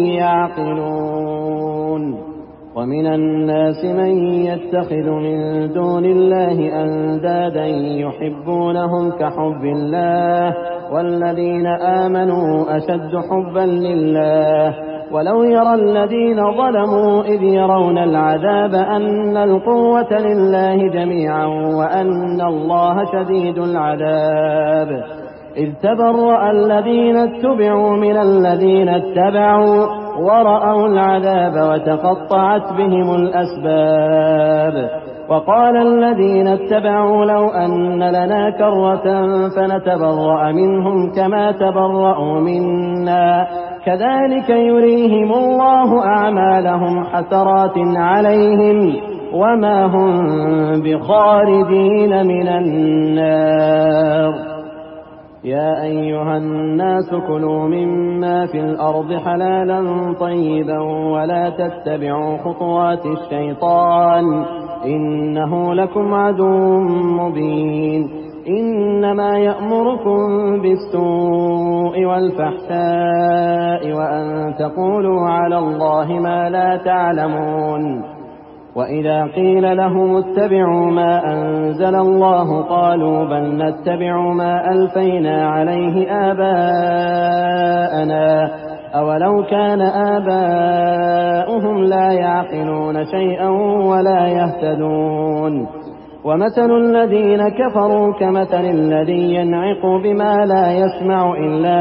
يعقلون ومن الناس من يتخذ من دون الله أندادا يحبونهم كحب الله والذين آمنوا أشد حبا لله ولو يرى الذين ظلموا إذ يرون العذاب أن القوة لله جميعا وأن الله شديد العذاب إذ تبرأ الذين اتبعوا من الذين اتبعوا ورأوا العذاب وتقطعت بهم الأسباب وقال الذين اتبعوا لو أن لنا كرة فنتبرأ منهم كما تبرأوا منا كذلك يريهم الله أعمالهم حسرات عليهم وما هم بخارجين من النار يا أيها الناس كلوا مما في الأرض حلالا طيبا ولا تتبعوا خطوات الشيطان إنه لكم عدو مبين إنما يأمركم بالسوء والفحشاء وأن تقولوا على الله ما لا تعلمون وإذا قيل لهم اتبعوا ما أنزل الله قالوا بل نتبع ما ألفينا عليه آباءنا أولو كان آباؤهم لا يعقلون شيئا ولا يهتدون ومثل الذين كفروا كمثل الذي ينعق بما لا يسمع إلا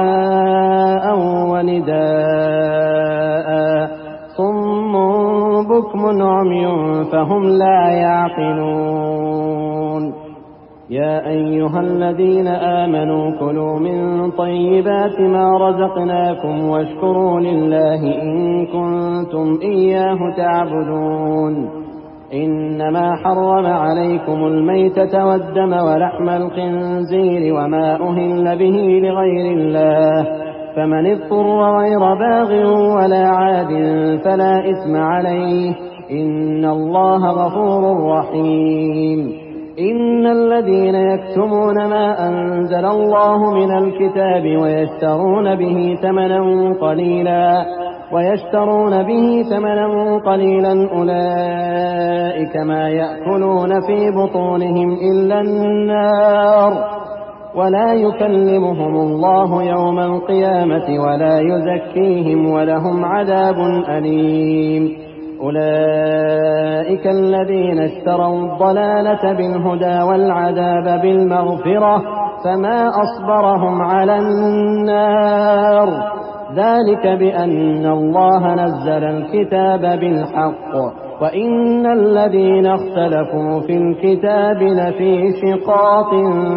دعاء ونداء صم بكم عمي فهم لا يعقلون يا أيها الذين آمنوا كلوا من طيبات ما رزقناكم واشكروا لله إن كنتم إياه تعبدون إنما حرم عليكم الميتة والدم ولحم الخنزير وما أهل به لغير الله فمن اضطر غير باغ ولا عاد فلا إثم عليه إن الله غفور رحيم إن الذين يكتمون ما أنزل الله من الكتاب ويشترون به ثمنا قليلا ويشترون به ثمنا قليلا أولئك ما يأكلون في بطونهم إلا النار ولا يكلمهم الله يوم القيامة ولا يزكيهم ولهم عذاب أليم أولئك الذين اشتروا الضلالة بالهدى والعذاب بالمغفرة فما أصبرهم على النار ذلك بأن الله نزل الكتاب بالحق وإن الذين اختلفوا في الكتاب لفي شقاق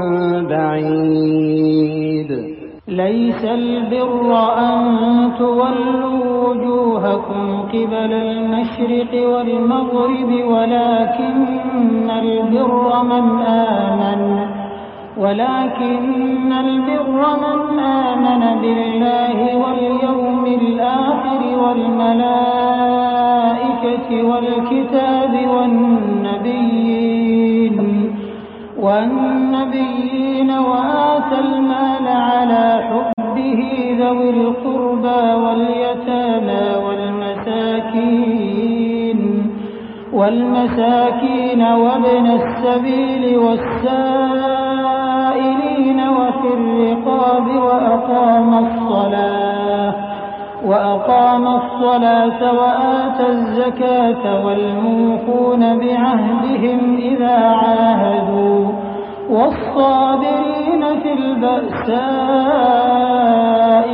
بعيد ليس البر أن تولوا وجوهكم قبل المشرق والمغرب ولكن البر من آمن ولكن البر من آمن بالله واليوم الآخر والملائكة والكتاب والنبيين والنبيين وآتى المال على حبه ذوي القربى واليتامى والمساكين والمساكين وابن السبيل والسائلين وفي الرقاب وأقام الصلاة وأقام الصلاة وآتى الزكاة والموفون بعهدهم إذا عاهدوا والصابرين في البأساء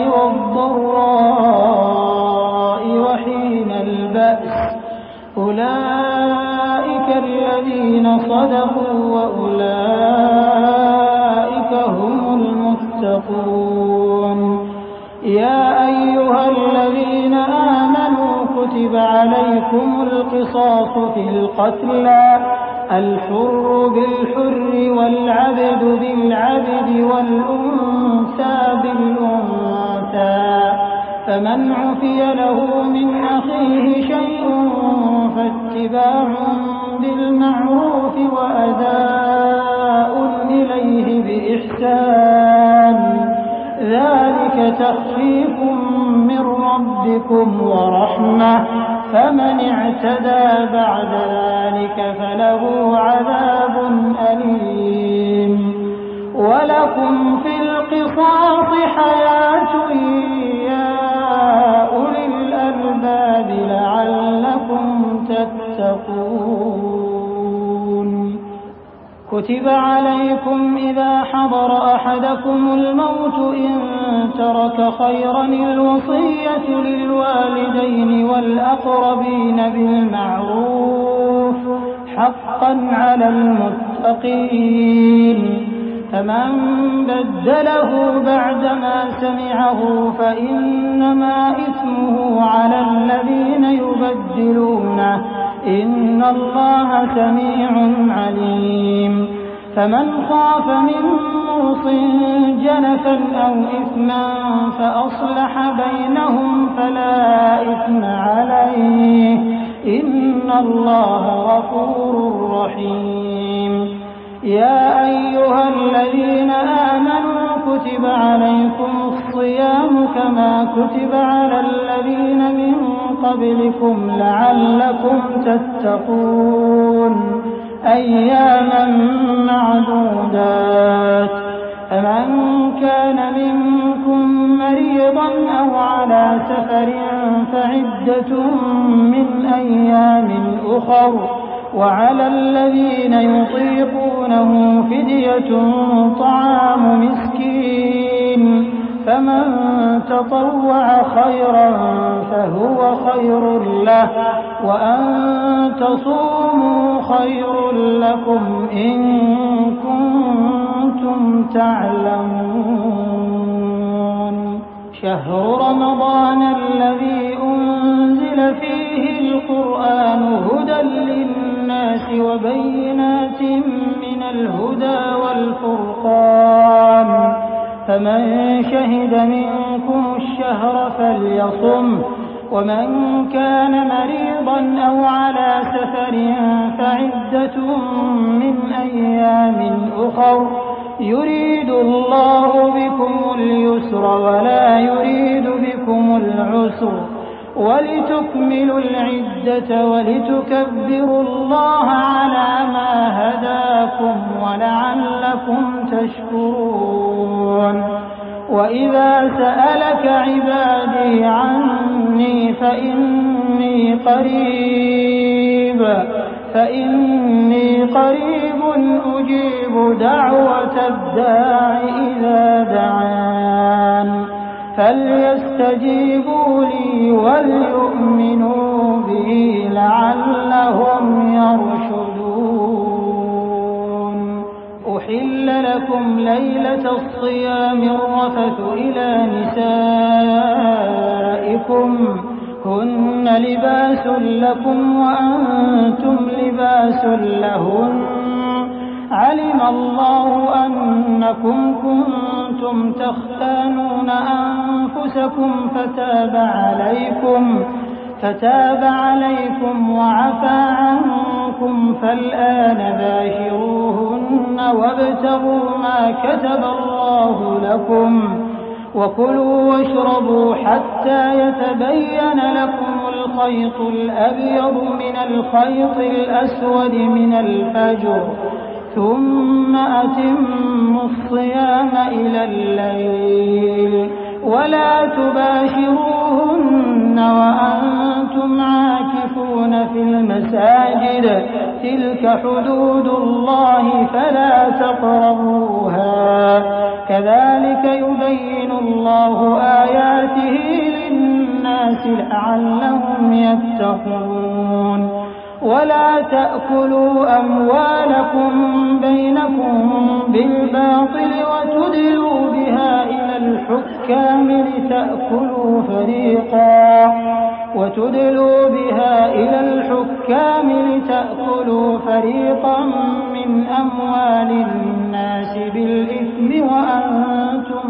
والضراء وحين البأس أولئك الذين صدقوا وأولئك هم المتقون يا أيها الذين آمنوا كتب عليكم القصاص في القتلى الحر بالحر والعبد بالعبد والأنثى بالأنثى فمن عفي له من أخيه شيء فاتباع بالمعروف وأداء إليه بإحسان ذلك تخفيف من ربكم ورحمة فمن اعتدى بعد ذلك فله عذاب أليم ولكم في القصاص حياة يا أولي الألباب لعلكم تتقون كتب عليكم إذا حضر أحدكم الموت إن ترك خيرا الوصية للوالدين والأقربين بالمعروف حقا على المتقين فمن بدله بعدما سمعه فإنما إثمه على الذين يبدلونه إن الله سميع عليم فمن خاف من موص جنفا أو إثما فأصلح بينهم فلا إثم عليه إن الله غفور رحيم يا أيها الذين آمنوا كتب عليكم الصيام كما كتب على الذين من قبلكم لعلكم تتقون أياما معدودات فمن كان منكم مريضا أو على سفر فعدة من أيام أخر وعلى الذين يطيقونه فدية طعام مسكين فمن تطوع خيرا فهو خير له وأن تصوموا خير لكم إن كنتم تعلمون شهر رمضان الذي أنزل فيه القرآن هدى للناس وبينات من الهدى والفرقان فمن شهد منكم الشهر فليصم ومن كان مريضا أو على سفر فعدة من أيام أخر يريد الله بكم اليسر ولا يريد بكم العسر ولتكملوا العدة ولتكبروا الله على ما هداكم ولعلكم تشكرون وإذا سألك عبادي عني فإني قريب فإني قريب أجيب دعوة الداع إذا دعان فليستجيبوا لي وليؤمنوا بي لعلهم يرشدون أحل لكم ليلة الصيام الرفث إلى نسائكم هن لباس لكم وأنتم لباس لهن علم الله أنكم كنتم تختانون أنفسكم فتاب عليكم فتاب عليكم وعفى عنكم فالآن باشروهن وابتغوا ما كتب الله لكم وكلوا واشربوا حتى يتبين لكم الخيط الأبيض من الخيط الأسود من الفجر ثم أتموا الصيام إلى الليل ولا تباشروهن وأنتم عاكفون في المساجد تلك حدود الله فلا تقربوها كذلك يبين الله آياته للناس لعلهم يتقون ولا تأكلوا أموالكم بينكم بالباطل وتدلوا بها إلى الحكام لتأكلوا فريقا وتدلوا بها إلى الحكام لتأكلوا فريقا من أموال الناس بالإثم وأنتم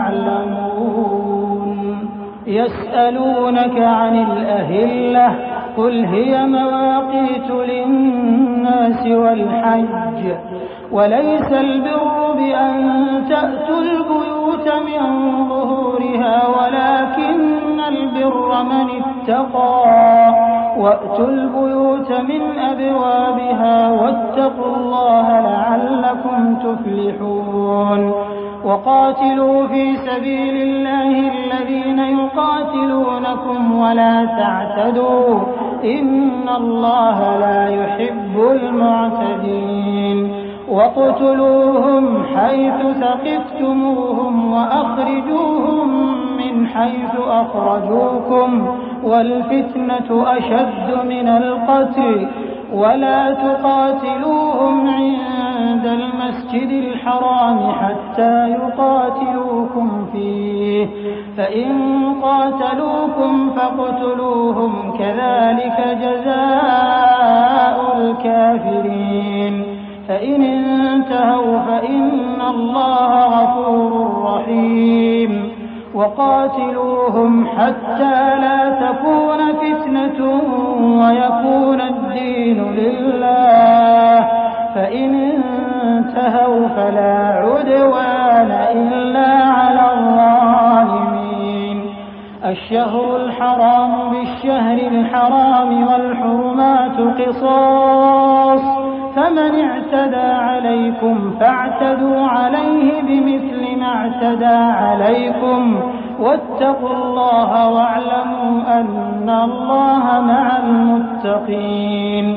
تعلمون يسألونك عن الأهلة قل هي مواقيت للناس والحج وليس البر بأن تأتوا البيوت من ظهورها ولكن البر من اتقى وأتوا البيوت من أبوابها واتقوا الله لعلكم تفلحون وقاتلوا في سبيل الله الذين يقاتلونكم ولا تعتدوا إن الله لا يحب المعتدين واقتلوهم حيث ثقفتموهم وأخرجوهم من حيث أخرجوكم والفتنة أشد من القتل ولا تقاتلوهم عند المسجد الحرام حتى يقاتلوكم فيه فإن قاتلوكم فاقتلوهم كذلك جزاء الكافرين فإن انتهوا فإن الله غفور رحيم وقاتلوهم حتى لا تكون فتنة ويكون الدين لله فإن انتهوا فلا عدوان إلا على الظالمين الشهر الحرام بالشهر الحرام والحرمات قصاص فمن اعتدى عليكم فاعتدوا عليه بمثل ما اعتدى عليكم واتقوا الله واعلموا أن الله مع المتقين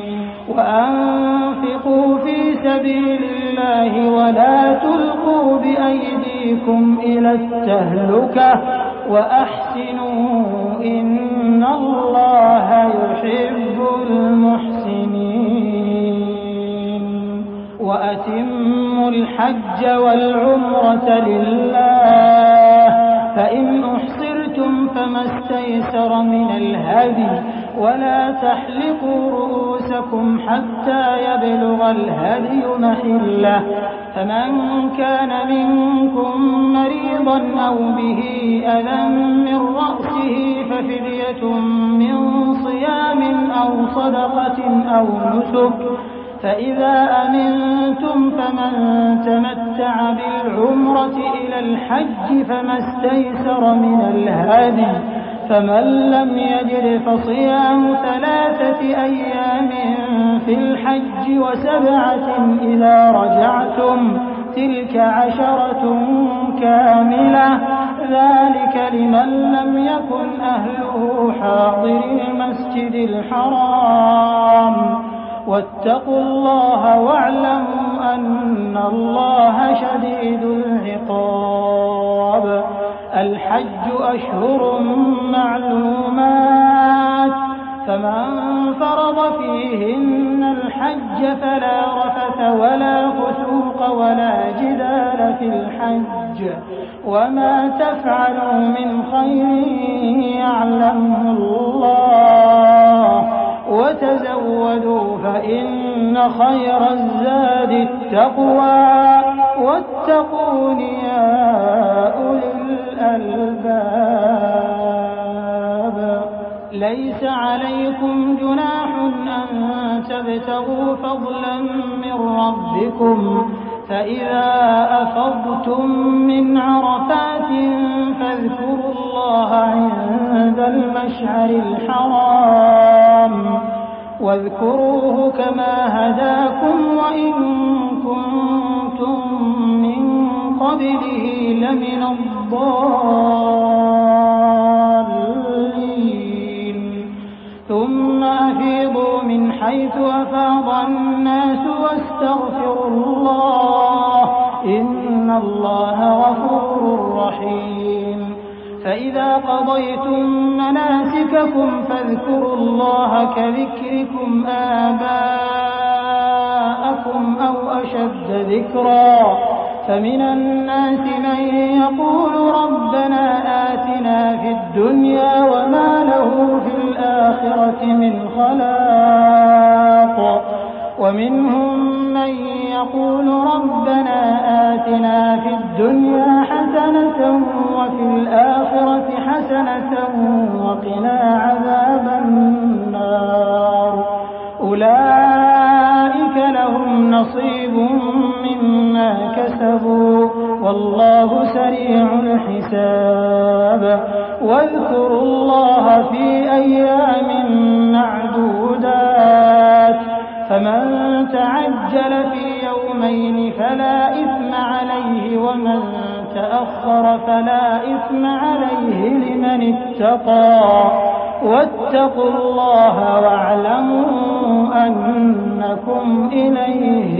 وأنفقوا في سبيل الله ولا تلقوا بأيديكم يهديكم إلى التهلكة وأحسنوا إن الله يحب المحسنين. وأتموا الحج والعمرة لله، فإن أحصرتم فما استيسر من الهدي، ولا تحلقوا رؤوسكم حتى يبلغ الهدي محله، فمن كان منكم مريضا أو به أذى من رأسه ففدية من صيام أو صدقة أو نسك، فإذا أمنتم فمن تمتع بالعمرة إلى الحج فما استيسر من الهدي، فمن لم يجد فصيام ثلاثة أيام في الحج وسبعة إذا رجعتم، تلك عشرة كاملة، ذلك لمن لم يكن أهله حاضر المسجد الحرام. واتقوا الله واعلموا أن الله شديد العقاب. الحج أشهر معلومات، فمن فرض فيهن الحج فلا رفث ولا فسوق ولا جدال في الحج، وما تفعلوا من خير يعلمه الله، وتزودوا فإن خير الزاد التقوى، واتقون يا أولي الألباب. ليس عليكم جناح أن تبتغوا فضلا من ربكم، فإذا أفضتم من عرفات فاذكروا الله عند المشعر الحرام، واذكروه كما هداكم وإن كنتم من قبله لمن الضالين. ثم أفيضوا من حيث أفاض الناس واستغفروا الله، إن الله غفور رحيم. فإذا قضيتم مناسككم فاذكروا الله كذكركم آباءكم أو أشد ذكرا، فمن الناس من يقول ربنا آتنا في الدنيا وما له في الآخرة من خلاق، ومنهم من يقول ربنا آتنا في الدنيا حسنة وفي الآخرة حسنة وقنا عذاب النار. أولئك لهم نصيب مما كسبوا والله سريع الحساب. واذكروا الله في أيام معدودات، فمن تعجل في يومين فلا إثم عليه، ومن تأخر فلا إثم عليه لمن اتقى. واتقوا الله واعلموا أنكم إليه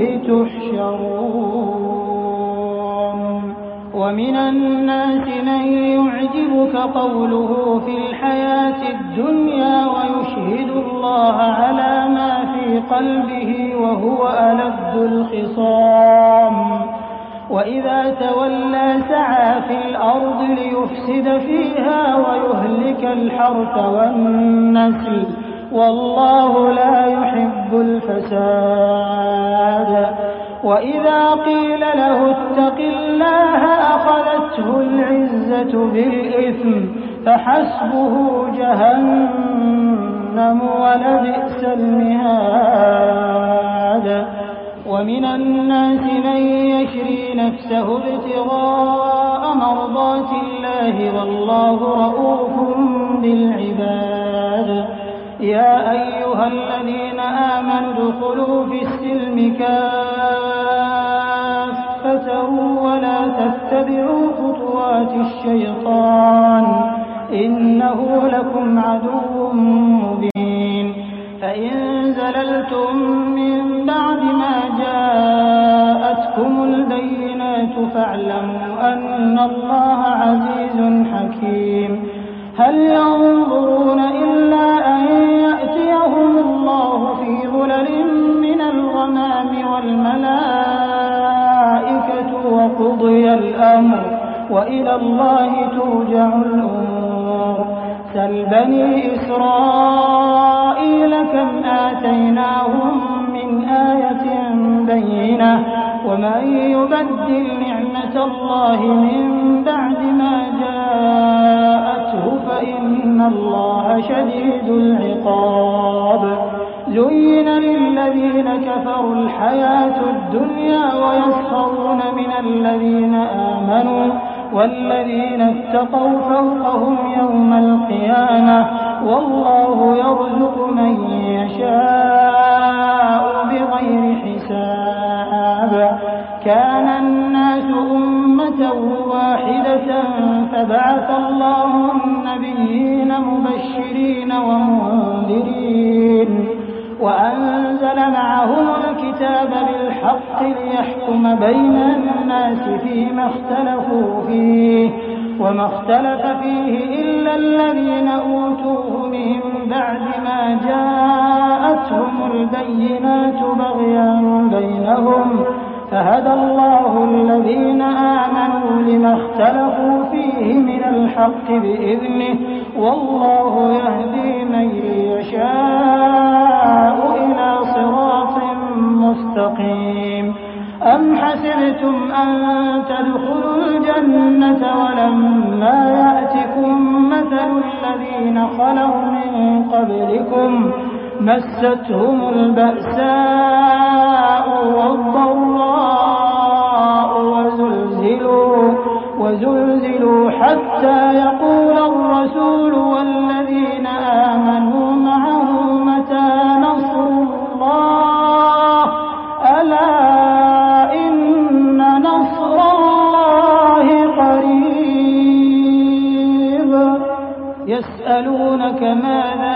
تحشرون. ومن الناس من يعجبك قوله في الحياة الدنيا ويشهد الله على ما في قلبه وهو ألد الخصام، وإذا تولى سعى في الأرض ليفسد فيها ويهلك الحرث والنسل، والله لا يحب الفساد. وإذا قيل له اتق الله أخذته العزة بالإثم، فحسبه جهنم ولبئس المهاد. ومن الناس من يشري نفسه ابتغاء مرضات الله والله رؤوف بالعباد. يا أيها الذين آمنوا ادخلوا في السلم كافة ولا تتبعوا خطوات الشيطان إنه لكم عدو مبين. فإن زللتم من بعد ما جاءتكم البينات فاعلموا أن الله عزيز حكيم هل ينظرون إلا أن يأتيهم الله في ظلل من الغمام والملائكة وقضي الأمر وإلى الله ترجع الأمور سل بني إسرائيل كم آتيناهم من آية بينة ومن يبدل نعمة الله من بعد ما جاءته فإن الله شديد العقاب زين للذين كفروا الحياة الدنيا ويسخرون من الذين آمنوا والذين اتقوا فوقهم يوم القيامة والله يرزق من يشاء بغير حساب كان الناس أمة واحدة فبعث الله النبيين مبشرين ومنذرين وأنزل معهم الكتاب بالحق ليحكم بين الناس فيما اختلفوا فيه وما اختلف فيه إلا الذين أوتوه من بعد ما جاءتهم البينات بغيا بينهم فهدى الله الذين آمنوا لما اختلفوا فيه من الحق بإذنه والله يهدي من يشاء إلى صراط مستقيم أم حسبتم أن تدخلوا الجنة ولما يأتكم مثل الذين خلوا من قبلكم مستهم البأساء والضراء وزلزلوا, وزلزلوا حتى يقول الرسول والذين آمنوا معه متى نصر الله ألا إن نصر الله قريب يسألونك ماذا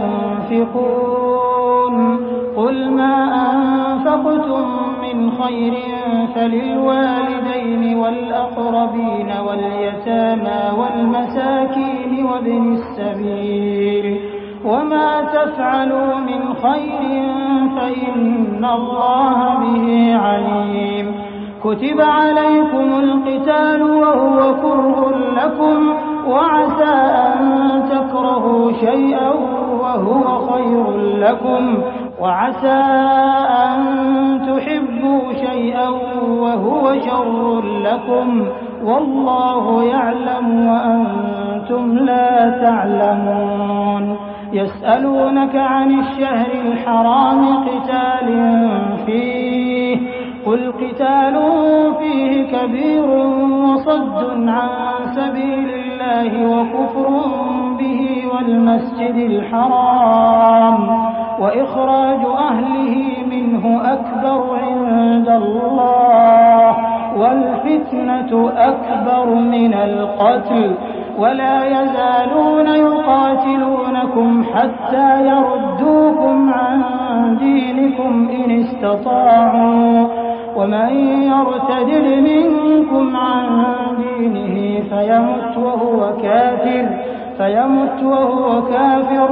ينفقون قل ما أنفقتم من خير فللوالدين والأقربين واليتامى والمساكين وابن السبيل وما تفعلوا من خير فإن الله به عليم كتب عليكم القتال وهو كره لكم وعسى أن تكرهوا شيئا وهو خير لكم وعسى أن تحبوا شيئا وهو شر لكم والله يعلم وأنتم لا تعلمون يسألونك عن الشهر الحرام قتال فيه قل قتال فيه كبير وصد عن سبيل الله وكفر به والمسجد الحرام وإخراج أهله منه أكبر عند الله والفتنة أكبر من القتل ولا يزالون يقاتلونكم حتى يردوكم عن دينكم إن استطاعوا ومن يرتد منكم عن دينه فيمت وهو كافر فيمت وهو كافر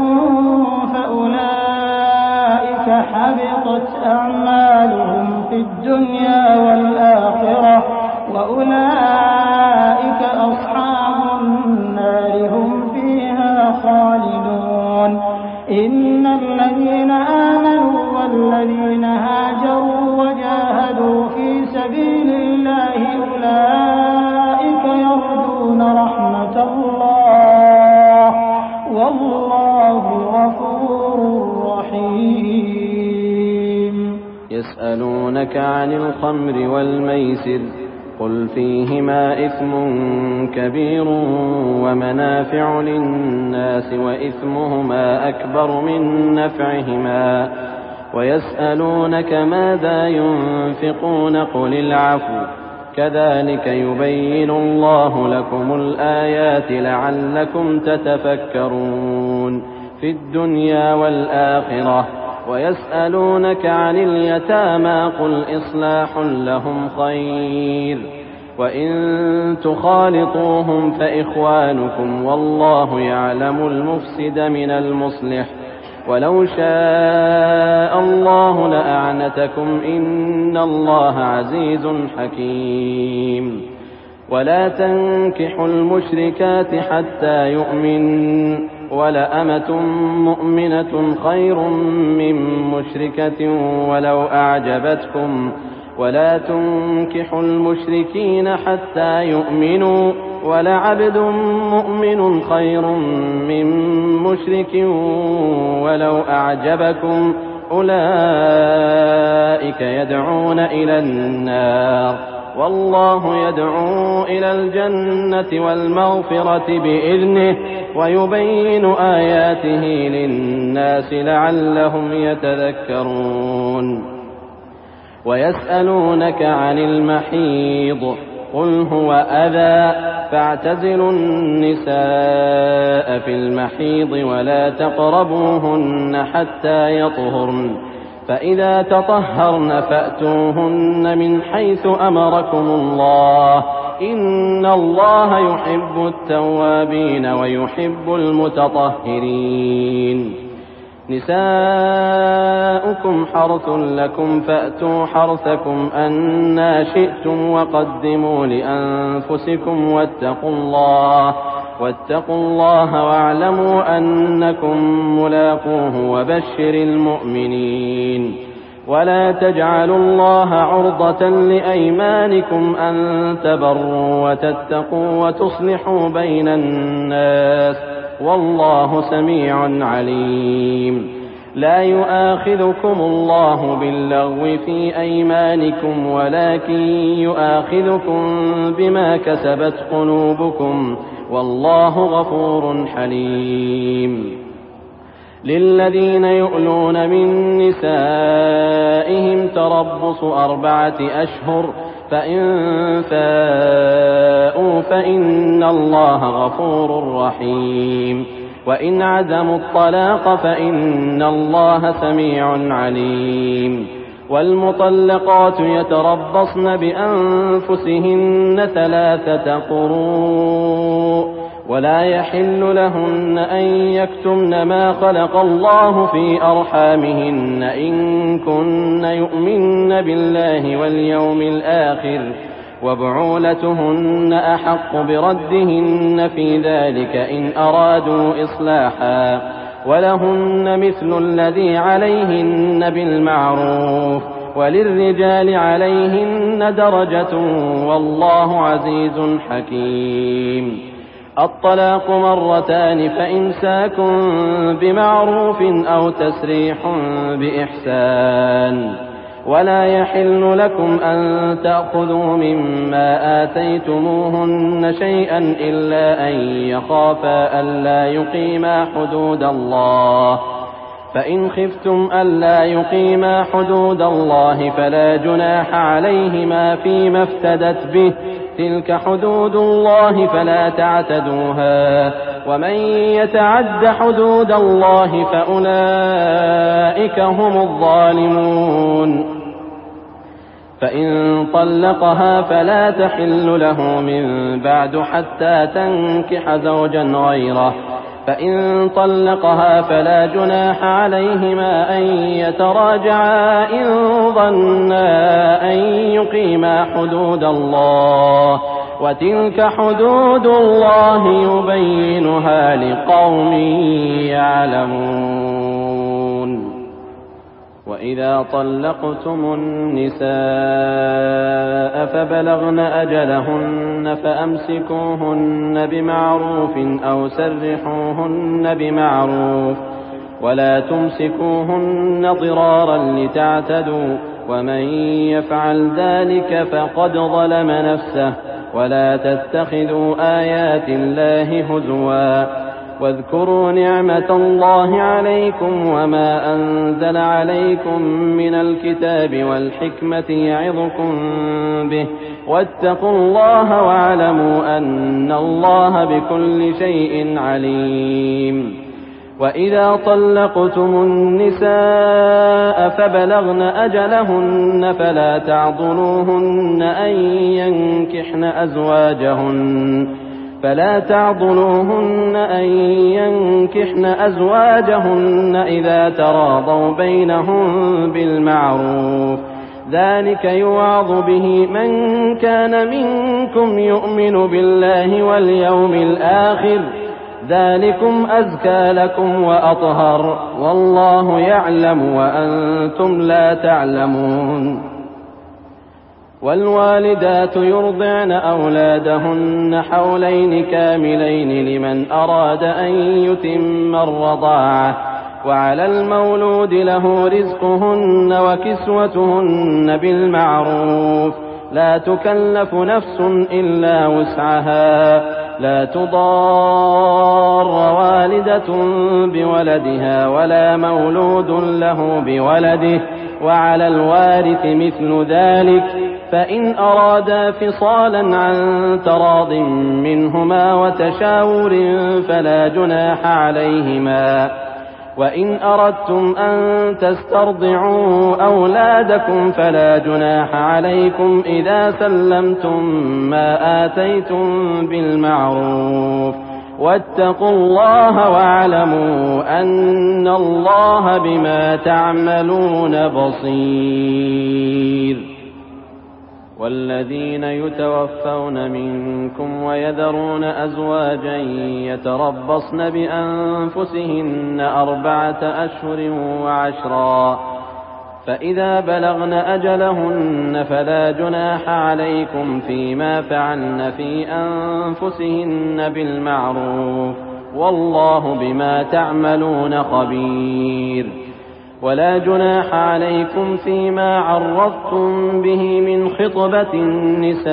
فأولئك حبطت أعمالهم في الدنيا والآخرة وأولئك أصحاب النار هم فيها خالدون إن الذين آمنوا والذين هاجروا وجاهدوا في سبيل الله أولئك يرجون رحمة الله والله غفور رحيم يسألونك عن الخمر والميسر قل فيهما إثم كبير ومنافع للناس وإثمهما أكبر من نفعهما ويسألونك ماذا ينفقون قل العفو كذلك يبين الله لكم الآيات لعلكم تتفكرون في الدنيا والآخرة ويسألونك عن اليتامى قل إصلاح لهم خير وإن تخالطوهم فإخوانكم والله يعلم المفسد من المصلح ولو شاء الله لأعنتكم إن الله عزيز حكيم ولا تنكحوا المشركات حتى يؤمن ولأمة مؤمنة خير من مشركة ولو أعجبتكم ولا تنكحوا المشركين حتى يؤمنوا ولعبد مؤمن خير من مشرك ولو أعجبكم أولئك يدعون إلى النار والله يدعو إلى الجنة والمغفرة بإذنه ويبين آياته للناس لعلهم يتذكرون ويسألونك عن المحيض قل هو أذى فاعتزلوا النساء في المحيض ولا تقربوهن حتى يطهرن فإذا تطهرن فأتوهن من حيث أمركم الله إن الله يحب التوابين ويحب المتطهرين نساؤكم حرث لكم فأتوا حرثكم أنى شئتم وقدموا لأنفسكم واتقوا الله واتقوا الله واعلموا أنكم ملاقوه وبشر المؤمنين ولا تجعلوا الله عرضة لأيمانكم أن تبروا وتتقوا وتصلحوا بين الناس والله سميع عليم لا يؤاخذكم الله باللغو في أيمانكم ولكن يؤاخذكم بما كسبت قلوبكم والله غفور حليم للذين يؤلون من نسائهم تربص أربعة أشهر فإن فاءوا فإن الله غفور رحيم وإن عزموا الطلاق فإن الله سميع عليم والمطلقات يتربصن بأنفسهن ثلاثة قروء ولا يحل لهن أن يكتمن ما خلق الله في أرحامهن إن كن يؤمن بالله واليوم الآخر وبعولتهن أحق بردهن في ذلك إن أرادوا إصلاحا ولهن مثل الذي عليهن بالمعروف وللرجال عليهن درجة والله عزيز حكيم الطلاق مرتان فإمساك بمعروف أو تسريح بإحسان ولا يحل لكم أن تأخذوا مما آتيتموهن شيئا إلا أن يخافا ألا يقيما حدود الله فإن خفتم ألا يقيما حدود الله فلا جناح عليهما فيما افتدت به تلك حدود الله فلا تعتدوها ومن يتعد حدود الله فأولئك هم الظالمون فإن طلقها فلا تحل له من بعد حتى تنكح زوجا غيره فإن طلقها فلا جناح عليهما أن يتراجعا إن ظنا أن يقيما حدود الله وتلك حدود الله يبينها لقوم يعلمون وإذا طلقتم النساء فبلغن أجلهن فأمسكوهن بمعروف أو سرحوهن بمعروف ولا تمسكوهن ضرارا لتعتدوا ومن يفعل ذلك فقد ظلم نفسه ولا تتخذوا آيات الله هزوا واذكروا نعمة الله عليكم وما أنزل عليكم من الكتاب والحكمة يعظكم به واتقوا الله واعلموا أن الله بكل شيء عليم وإذا طلقتم النساء فبلغن أجلهن فلا تعضلوهن أن ينكحن أزواجهن فلا تعضلوهن أن ينكحن أزواجهن إذا تراضوا بينهم بالمعروف ذلك يوعظ به من كان منكم يؤمن بالله واليوم الآخر ذلكم أزكى لكم وأطهر والله يعلم وأنتم لا تعلمون. والوالدات يرضعن أولادهن حولين كاملين لمن أراد أن يتم الرضاعة وعلى المولود له رزقهن وكسوتهن بالمعروف لا تكلف نفس إلا وسعها لا تضار والدة بولدها ولا مولود له بولده وعلى الوارث مثل ذلك فإن أرادا فصالا عن تراض منهما وتشاور فلا جناح عليهما. وإن أردتم أن تسترضعوا أولادكم فلا جناح عليكم إذا سلمتم ما آتيتم بالمعروف واتقوا الله واعلموا أن الله بما تعملون بصير. والذين يتوفون منكم ويذرون أزواجا يتربصن بأنفسهن أربعة أشهر وعشرا فإذا بلغن أجلهن فلا جناح عليكم فيما فعلن في أنفسهن بالمعروف والله بما تعملون خبير. ولا جناح عليكم فيما عرضتم به من خطبة النساء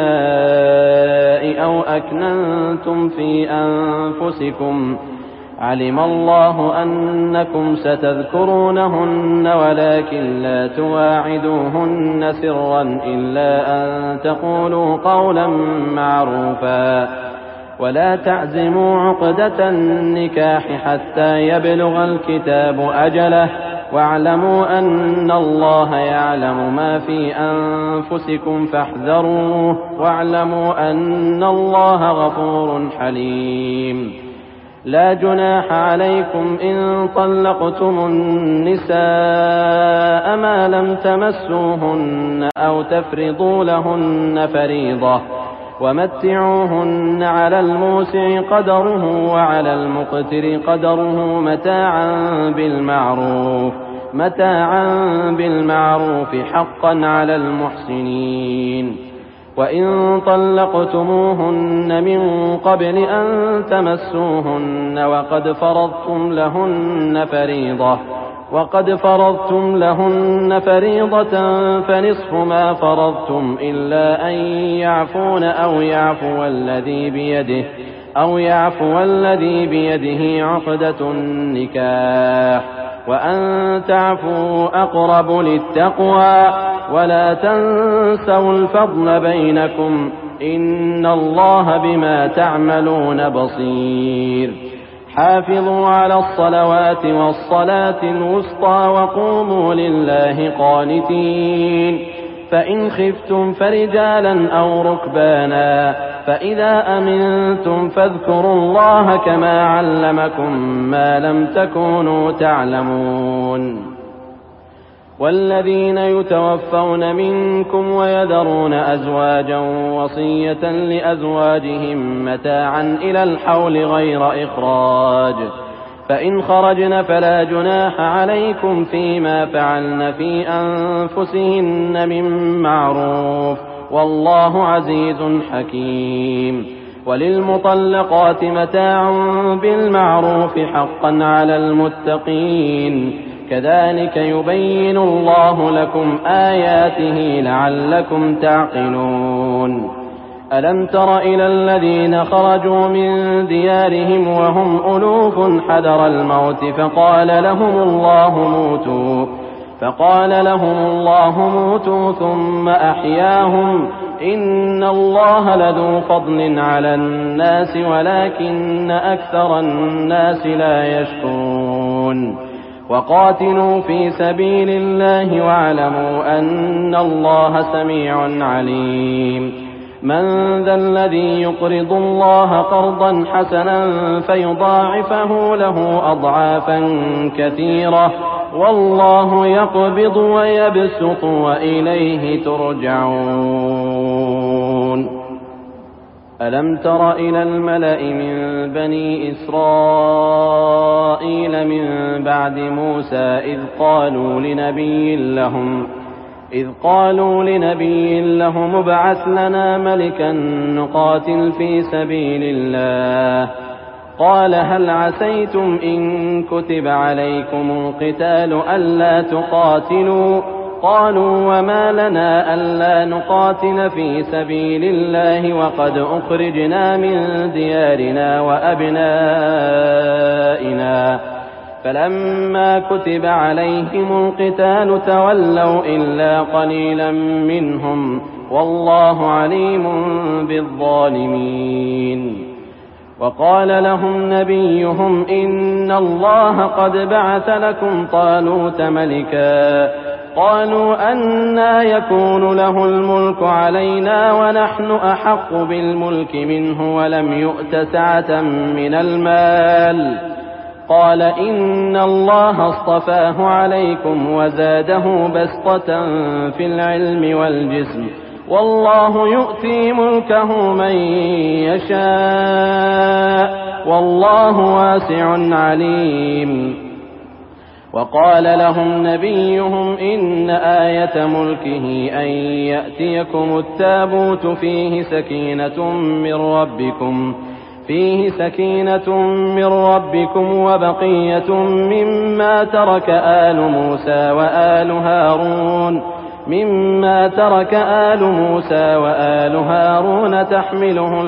أو أكننتم في أنفسكم علم الله أنكم ستذكرونهن ولكن لا تواعدوهن سرا إلا أن تقولوا قولا معروفا ولا تعزموا عقدة النكاح حتى يبلغ الكتاب أجله واعلموا أن الله يعلم ما في أنفسكم فاحذروه واعلموا أن الله غفور حليم. لا جناح عليكم إن طلقتم النساء ما لم تمسوهن أو تفرضوا لهن فريضة ومتعوهن على الموسع قدره وعلى المقتر قدره متاعا بالمعروف متاعا بالمعروف حقا على المحسنين. وإن طلقتموهن من قبل أن تمسوهن وقد فرضتم لهن فريضة وقد فرضتم لهن فريضة فنصف ما فرضتم إلا أن يعفون أو يعفو الذي بيده أو يعفو الذي بيده عقدة النكاح وأن تعفوا أقرب للتقوى ولا تنسوا الفضل بينكم إن الله بما تعملون بصير. حافظوا على الصلوات والصلاة الوسطى وقوموا لله قانتين. فإن خفتم فرجالا أو ركبانا فإذا أمنتم فاذكروا الله كما علمكم ما لم تكونوا تعلمون. والذين يتوفون منكم ويذرون أزواجا وصية لأزواجهم متاعا إلى الحول غير إخراج فإن خرجن فلا جناح عليكم فيما فعلن في أنفسهن من معروف والله عزيز حكيم. وللمطلقات متاع بالمعروف حقا على المتقين كذلك يبين الله لكم آياته لعلكم تعقلون. ألم تر إلى الذين خرجوا من ديارهم وهم ألوف حذر الموت فقال لهم الله موتوا فقال لهم الله موتوا ثم أحياهم إن الله لذو فضل على الناس ولكن أكثر الناس لا يشكرون. وقاتلوا في سبيل الله واعلموا أن الله سميع عليم. من ذا الذي يقرض الله قرضا حسنا فيضاعفه له أضعافا كثيرة والله يقبض ويبسط وإليه ترجعون. ألم تر إلى الملأ من بني إسرائيل من بعد موسى إذ قالوا لنبي لهم إذ قالوا لنبي لهم ابعث لنا ملكا نقاتل في سبيل الله قال هل عسيتم إن كتب عليكم القتال ألا تقاتلوا قالوا وما لنا ألا نقاتل في سبيل الله وقد أخرجنا من ديارنا وأبنائنا فلما كتب عليهم القتال تولوا إلا قليلا منهم والله عليم بالظالمين. وقال لهم نبيهم إن الله قد بعث لكم طالوت ملكا قالوا أنى يكون له الملك علينا ونحن أحق بالملك منه ولم يؤت سعة من المال قال إن الله اصطفاه عليكم وزاده بسطة في العلم والجسم والله يؤتي ملكه من يشاء والله واسع عليم. وقال لهم نبيهم إن آية ملكه أن يأتيكم التابوت فيه سكينة من ربكم فيه سكينة من ربكم وبقية مما ترك آل موسى وآل هارون مما ترك آل موسى وآل هارون تحمله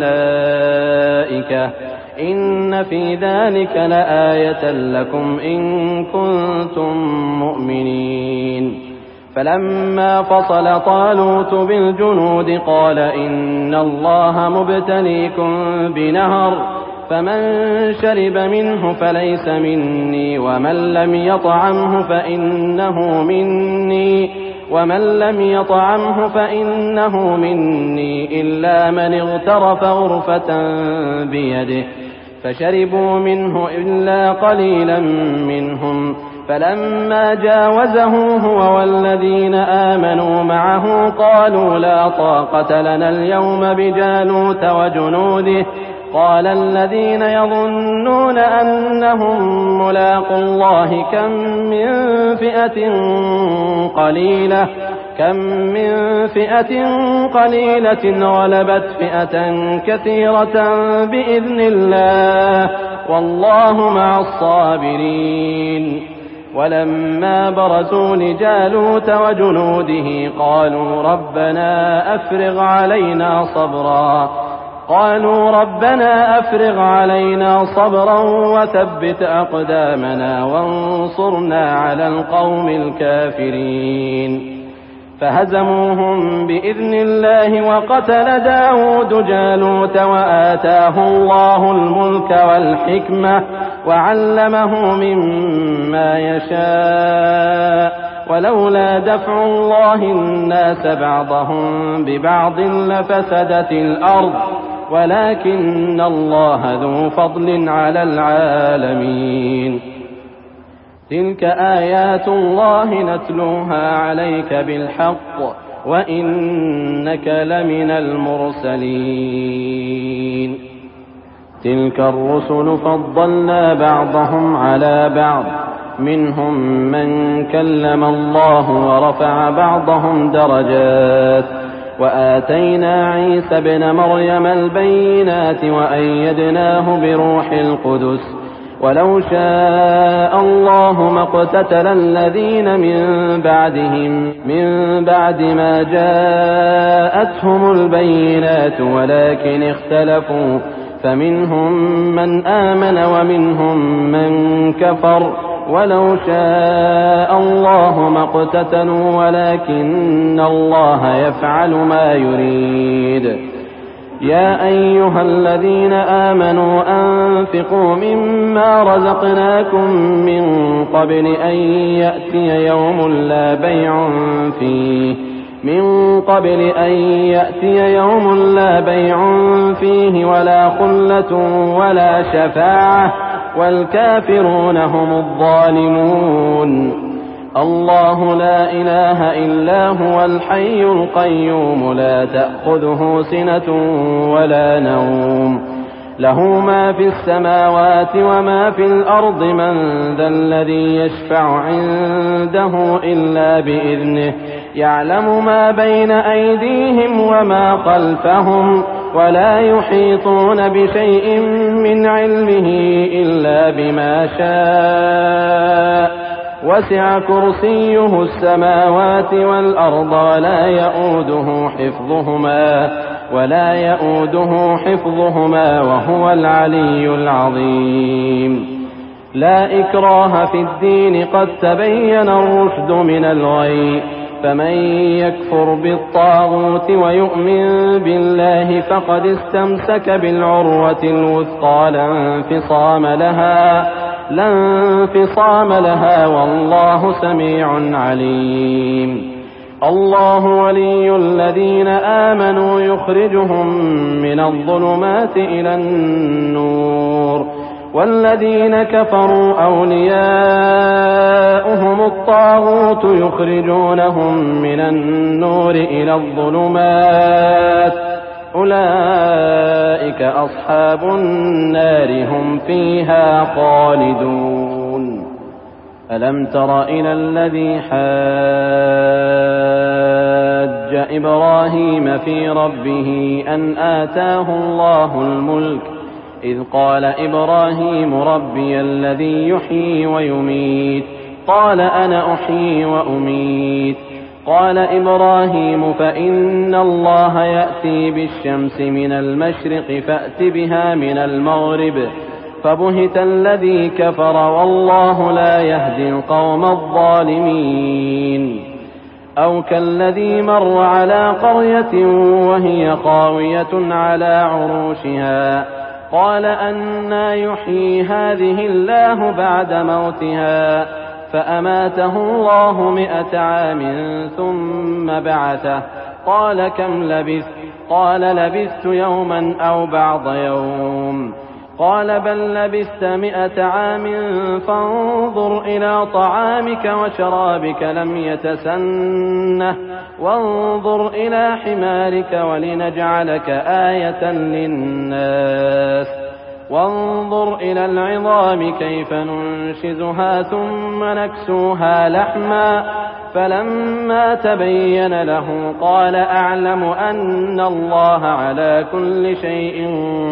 الملائكة إن في ذلك لآية لكم إن كنتم مؤمنين. فلما فصل طالوت بالجنود قال إن الله مبتليكم بنهر فمن شرب منه فليس مني ومن لم يطعمه فإنه مني ومن لم يطعمه فإنه مني إلا من اغترف غرفة بيده فشربوا منه إلا قليلا منهم فلما جاوزه هو والذين آمنوا معه قالوا لا طاقة لنا اليوم بجالوت وجنوده قال الذين يظنون أنهم ملاقوا الله كم من فئة قليلة كم من فئة قليلة غلبت فئة كثيرة بإذن الله والله مع الصابرين. ولما برزوا لجالوت وجنوده قالوا ربنا أفرغ علينا صبرا قالوا ربنا أفرغ علينا صبرا وثبت أقدامنا وانصرنا على القوم الكافرين. فهزموهم بإذن الله وقتل داود جالوت وآتاه الله الملك والحكمة وعلمه مما يشاء ولولا دفع الله الناس بعضهم ببعض لفسدت الأرض ولكن الله ذو فضل على العالمين. تلك آيات الله نتلوها عليك بالحق وإنك لمن المرسلين. تلك الرسل فضلنا بعضهم على بعض منهم من كلم الله ورفع بعضهم درجات وآتينا عيسى ابن مريم البينات وأيدناه بروح القدس ولو شاء الله ما اقتتل الذين من بعدهم من بعد ما جاءتهم البينات ولكن اختلفوا فمنهم من آمن ومنهم من كفر ولو شاء الله ما اقتتلوا ولكن الله يفعل ما يريد. يا أيها الذين آمنوا أنفقوا مما رزقناكم من قبل أن يأتي يوم لا بيع فيه من قبل أن يأتي يوم لا بيع فيه ولا خلة ولا شفاعة والكافرون هم الظالمون. الله لا إله إلا هو الحي القيوم لا تأخذه سنة ولا نوم له ما في السماوات وما في الأرض من ذا الذي يشفع عنده إلا بإذنه يعلم ما بين أيديهم وما خلفهم ولا يحيطون بشيء من علمه إلا بما شاء وسع كرسيه السماوات والأرض ولا يؤوده حفظهما ولا يؤوده حفظهما وهو العلي العظيم. لا إكراه في الدين قد تبين الرشد من الغي فمن يكفر بالطاغوت ويؤمن بالله فقد استمسك بالعروة الوثقى لا انفصام لها لا انفصام لها والله سميع عليم. الله ولي الذين آمنوا يخرجهم من الظلمات إلى النور والذين كفروا أولياؤهم الطاغوت يخرجونهم من النور إلى الظلمات أولئك أصحاب النار هم فيها خالدون. ألم تر إلى الذي حاج إبراهيم في ربه أن آتاه الله الملك إذ قال إبراهيم ربي الذي يحيي ويميت قال أنا أحيي وأميت قال إبراهيم فإن الله يأتي بالشمس من المشرق فأت بها من المغرب فبهت الذي كفر والله لا يهدي القوم الظالمين. أو كالذي مر على قرية وهي خاوية على عروشها قال أنى يحيي هذه الله بعد موتها فأماته الله مئة عام ثم بعثه قال كم لبثت قال لبثت يوما أو بعض يوم قال بل لبثت مئة عام فانظر إلى طعامك وشرابك لم يتسنه وانظر إلى حمارك ولنجعلك آية للناس وانظر إلى العظام كيف ننشزها ثم نكسوها لحما فلما تبين له قال أعلم أن الله على كل شيء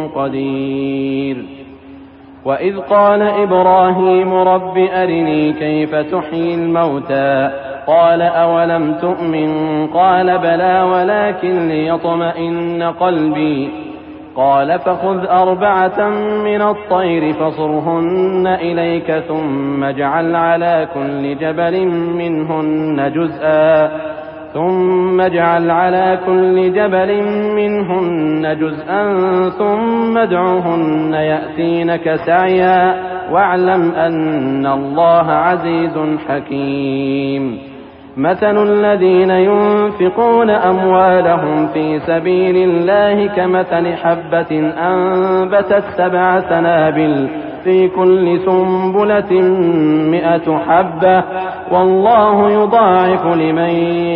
قدير. وإذ قال إبراهيم رب أرني كيف تحيي الموتى قال أولم تؤمن قال بلى ولكن ليطمئن قلبي قال فخذ أربعة من الطير فصرهن إليك ثم اجعل على كل جبل منهن جزءا ثم اجعل على كل جبل منهن جزءا ثم ادعهن يأتينك سعيا واعلم أن الله عزيز حكيم. مثل الذين ينفقون أموالهم في سبيل الله كمثل حبة أنبتت سبع سنابل في كل سنبلة مئة حبة والله يضاعف لمن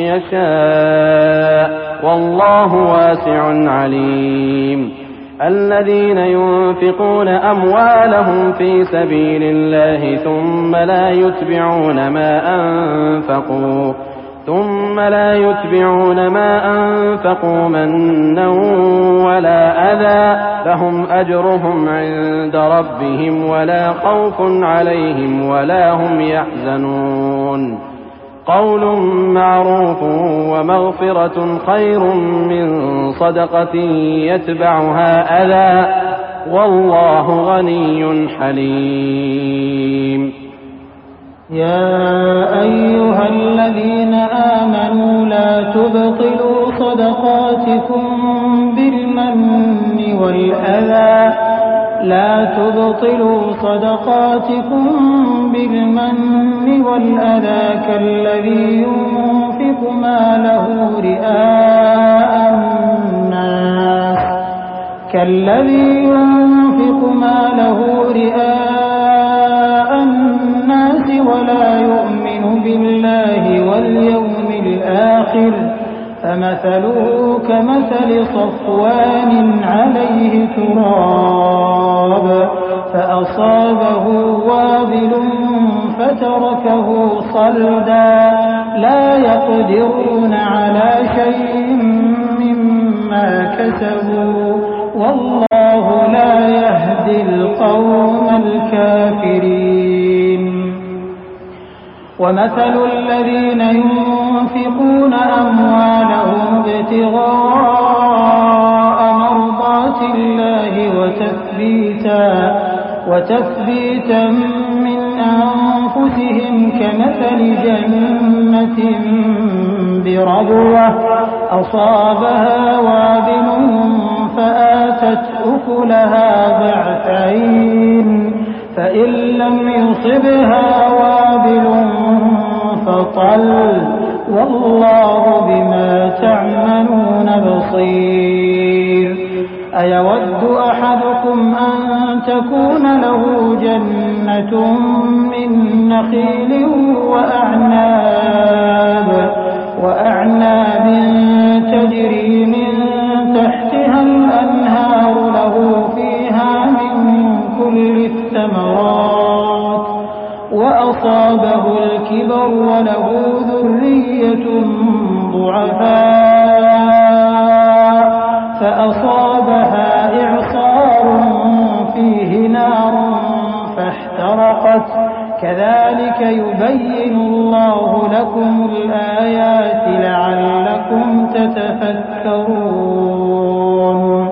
يشاء والله واسع عليم. الذين ينفقون أموالهم في سبيل الله ثم لا يتبعون ما أنفقوا ثم لا يتبعون ما أنفقوا منا ولا أذى لهم أجرهم عند ربهم ولا خوف عليهم ولا هم يحزنون. قول معروف ومغفرة خير من صدقة يتبعها أذى والله غني حليم. يا أيها الذين آمنوا لا تبطلوا صدقاتكم بالمعروف بالمن والأذى لا تبطلوا صدقاتكم بالمن والأذى كالذي ينفق ماله رئاء الناس كالذي ينفق ماله رئاء الناس ولا يؤمن بالله واليوم الآخر فمثله كمثل صفوان عليه تراب فأصابه وابل فتركه صلدا لا يقدرون على شيء مما كسبوا والله لا يهدي القوم الكافرين. ومثل الذين ينفقون أموالهم ابتغاء مرضات الله وتثبيتا, وتثبيتا من أنفسهم كمثل جنة بربوة أصابها وابل فآتت أكلها ضعفين فإن لم يصبها وابل فطل والله بما تعملون بصير. أيود أحدكم أن تكون له جنة من نخيل وأعناب وأعناب تجري من تحتها الأنهار له فيها من كل الثمرات وأصابه الكبر وله ذرية ضعفاء فأصابها إعصار فيه نار فاحترقت كذلك يبين الله لكم الآيات لعلكم تتفكرون.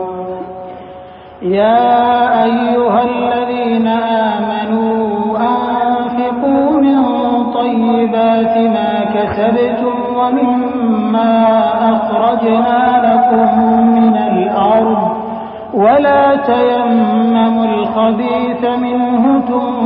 يا أيها الذين آمنوا أنفقوا من طيبات ما كسبتم ومما أخرجنا لكم من الأرض ولا تيمموا الخبيث منه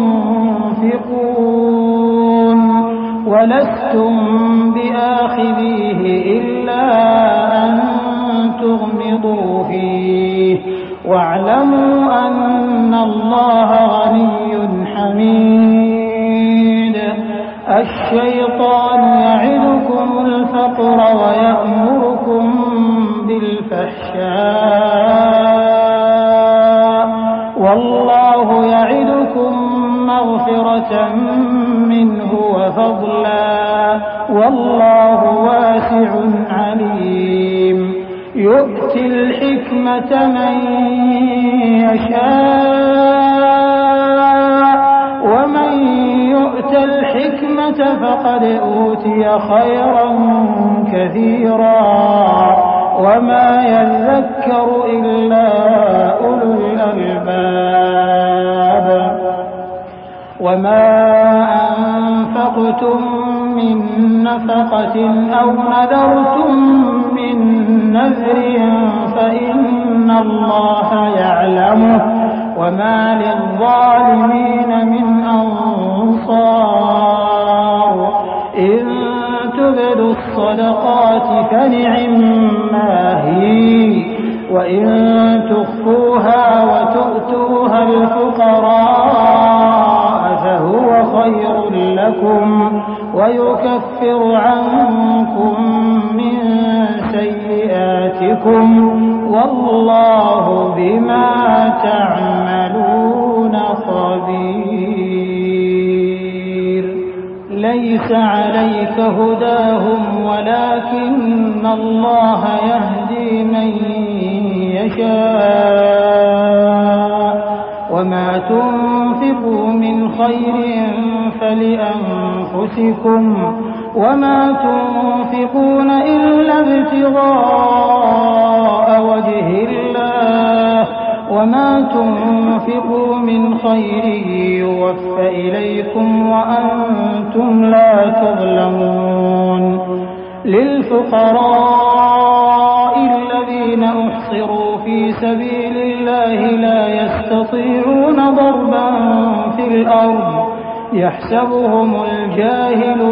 تنفقون ولستم بآخذيه إلا أن تغمضوا فيه واعلموا أن الله غني حميد. الشيطان يعدكم الفقر ويأمركم بالفحشاء والله يعدكم مغفرة منه وفضلا والله واسع عليم. يؤتي الحكمة من يشاء ومن يؤت الحكمة فقد أوتي خيرا كثيرا وما يذكر إلا أولو الألباب. وما أنفقتم من نفقة أو نذرتم من نذر فإن الله يعلمه وما للظالمين من أنصار. إن تبدوا الصدقات فنعما هي وإن تخفوها وتؤتوها الفقراء فهو خير لكم ويكفر عنكم من سيئاتكم والله بما تعملون خبير. ليس عليك هداهم ولكن الله يهدي من يشاء وما تنفقوا من خير فلأنفسكم وما تنفقون إلا ابتغاء وجه الله وما تنفقوا من خير يوفى إليكم وأنتم لا تظلمون. للفقراء الذين أحصروا في سبيل الله لا يستطيعون ضربا في الأرض يحسبهم الجاهل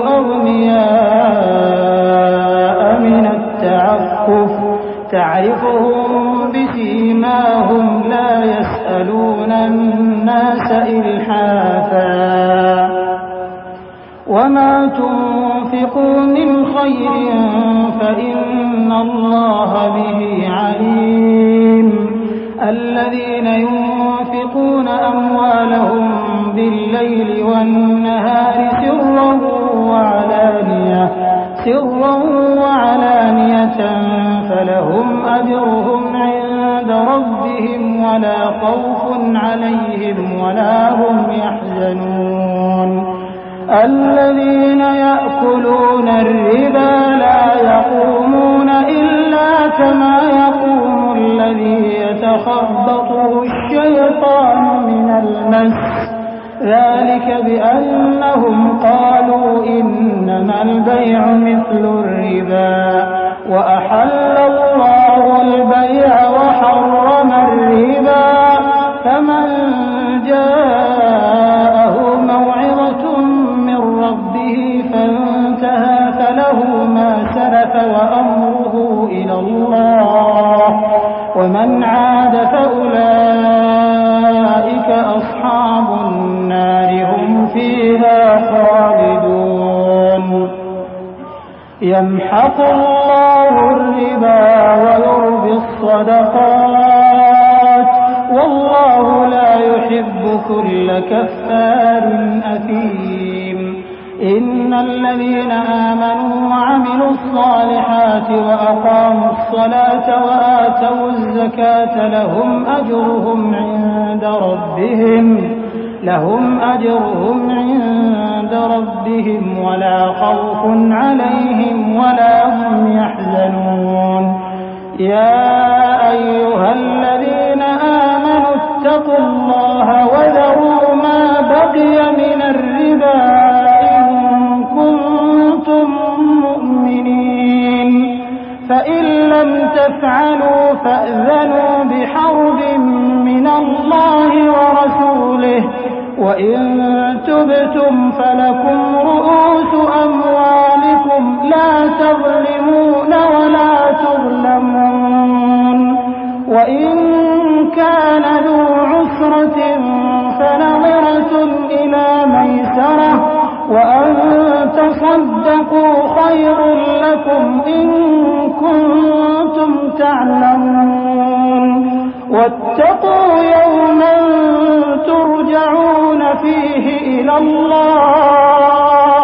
أغنياء من التعفف تعرفهم بسيماهم لا يسألون الناس إلحافا وما تنفقوا من خير فإن الله به عليم الذين ينفقون أموالهم بالليل والنهار سرا وعلانية سرا وعلانية فلهم أجرهم عند ربهم ولا خوف عليهم ولا هم يحزنون الذين يأكلون الربا لا يقومون إلا كما يقوم الذي يتخبطه الشيطان من المس ذلك بأنهم قالوا إنما البيع مثل الربا وأحل الله البيع وحرم الربا فمن جاءه موعظة من ربه فانتهى فله ما سلف وأمره إلى الله ومن عاد فأولئك أصحاب النار هم فيها خالدون يمحق الله الربا ويربي الصدقات والله لا يحب كل كفار أثيم إن الذين آمنوا وعملوا الصالحات وأقاموا الصلاة وآتوا الزكاة لهم أجرهم عند ربهم لهم أجرهم عند ربهم ولا خوف عليهم ولا هم يحزنون يا أيها الذين آمنوا اتقوا الله وذروا ما بقي من الربا إن كنتم مؤمنين فإن لم تفعلوا فأذنوا بحرب من الله ورسوله وإن تبتم فلكم رؤوس أموالكم لا تظلمون ولا تظلمون وإن كان ذو عسرة فنظرة إلى ميسرة وأن تصدقوا خير لكم إن كنتم تعلمون واتقوا يوما ترجعون فيه إلى الله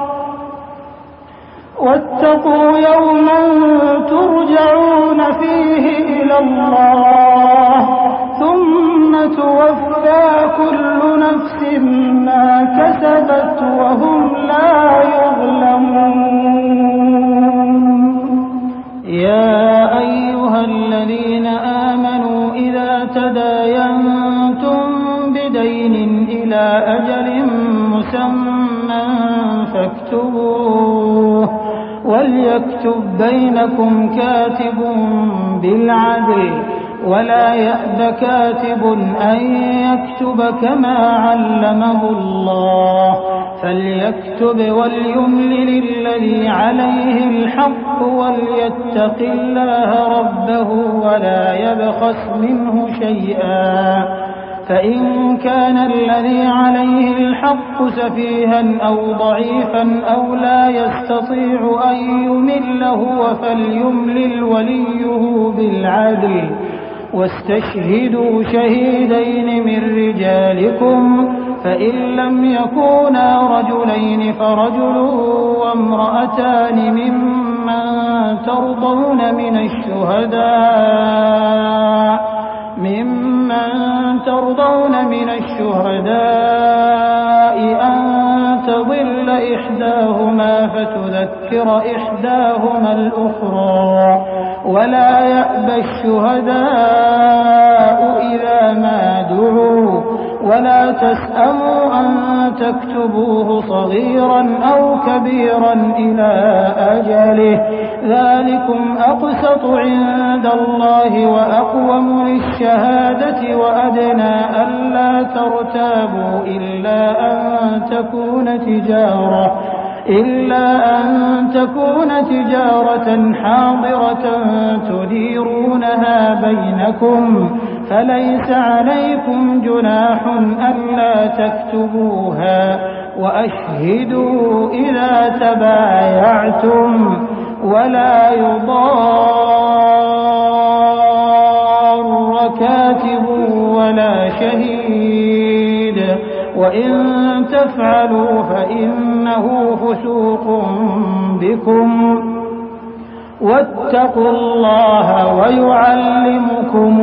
واتقوا يوما ترجعون فيه إلى الله ثم توفى كل نفس ما كسبت وهم لا يظلمون يا أيها الذين آمنوا إذا تداينتم بدين إلى أجل مسمى فاكتبوه وليكتب بينكم كاتب بالعدل ولا يأب كاتب أن يكتب كما علمه الله فليكتب وليملل الذي عليه الحق وليتق الله ربه ولا يبخس منه شيئا فإن كان الذي عليه الحق سفيها أو ضعيفا أو لا يستطيع أن يمل هو فليملل وليه بالعدل واستشهدوا شهيدين من رجالكم فإن لم يكونا رجلين فرجل وامرأتان ممن ترضون من الشهداء ممن ترضون من الشهداء أن تضل إحداهما فتذكر إحداهما الأخرى ولا يأبى الشهداء إذا ما دعوا ولا تسأموا أن تكتبوه صغيرا أو كبيرا إلى أجله ذلكم أقسط عند الله وأقوم للشهادة وأدنى ألا ترتابوا إلا أن تكون تجارة إلا أن تكون تجارة حاضرة تديرونها بينكم فليس عليكم جناح ألا تكتبوها وأشهدوا إذا تبايعتم ولا يضار كاتب ولا شهيد وإن تفعلوا فإنه فسوق بكم واتقوا الله ويعلمكم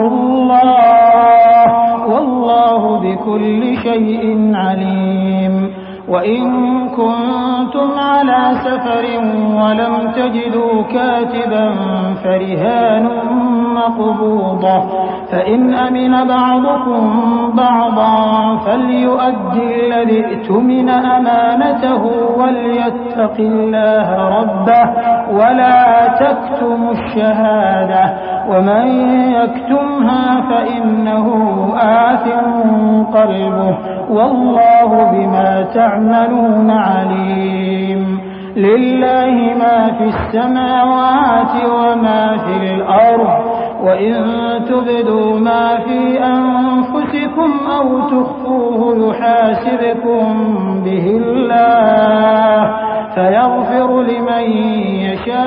الله والله بكل شيء عليم وإن كنتم على سفر ولم تجدوا كاتبا فرهان مقبوضة فإن أمن بعضكم بعضا فليؤدي الذي ائتمن أمانته وليتق الله ربه ولا تكتموا الشهادة ومن يكتمها فإنه آثم قلبه والله بما تعملون عليم لله ما في السماوات وما في الأرض وإن تبدوا ما في أنفسكم أو تخفوه يحاسبكم به الله فيغفر لمن يشاء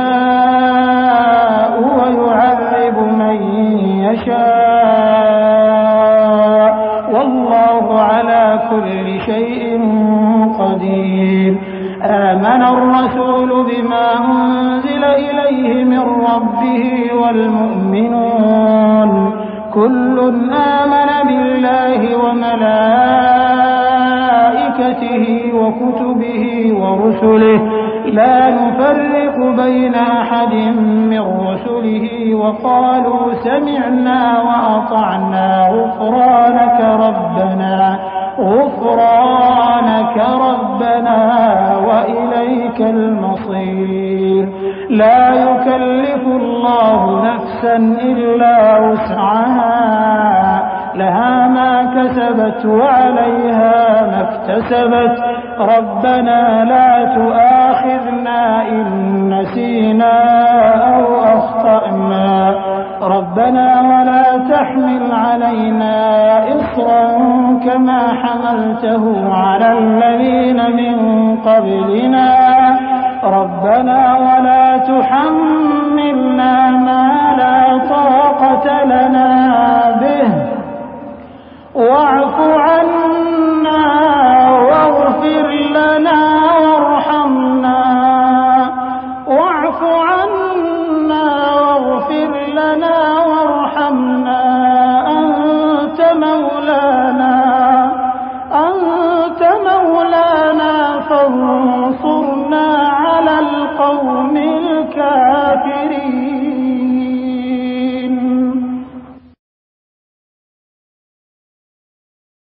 ويعذب من يشاء والله على كل شيء قدير آمن الرسول بما أنزل إليه من ربه والمؤمنون كل آمن بالله وملائكته وكتبه ورسله لا نفرق بين أحد من رسله وقالوا سمعنا وأطعنا غفرانك ربنا غفرانك ربنا وإليك المصير لا يكلف الله نفسا إلا وسعها لها ما كسبت وعليها ما اكتسبت ربنا لا تؤاخذنا إن نسينا أو أخطأنا ربنا ولا تحمل علينا إصرا كما حملته على الذين من قبلنا ربنا ولا تحملنا ما لا طاقة لنا به واعف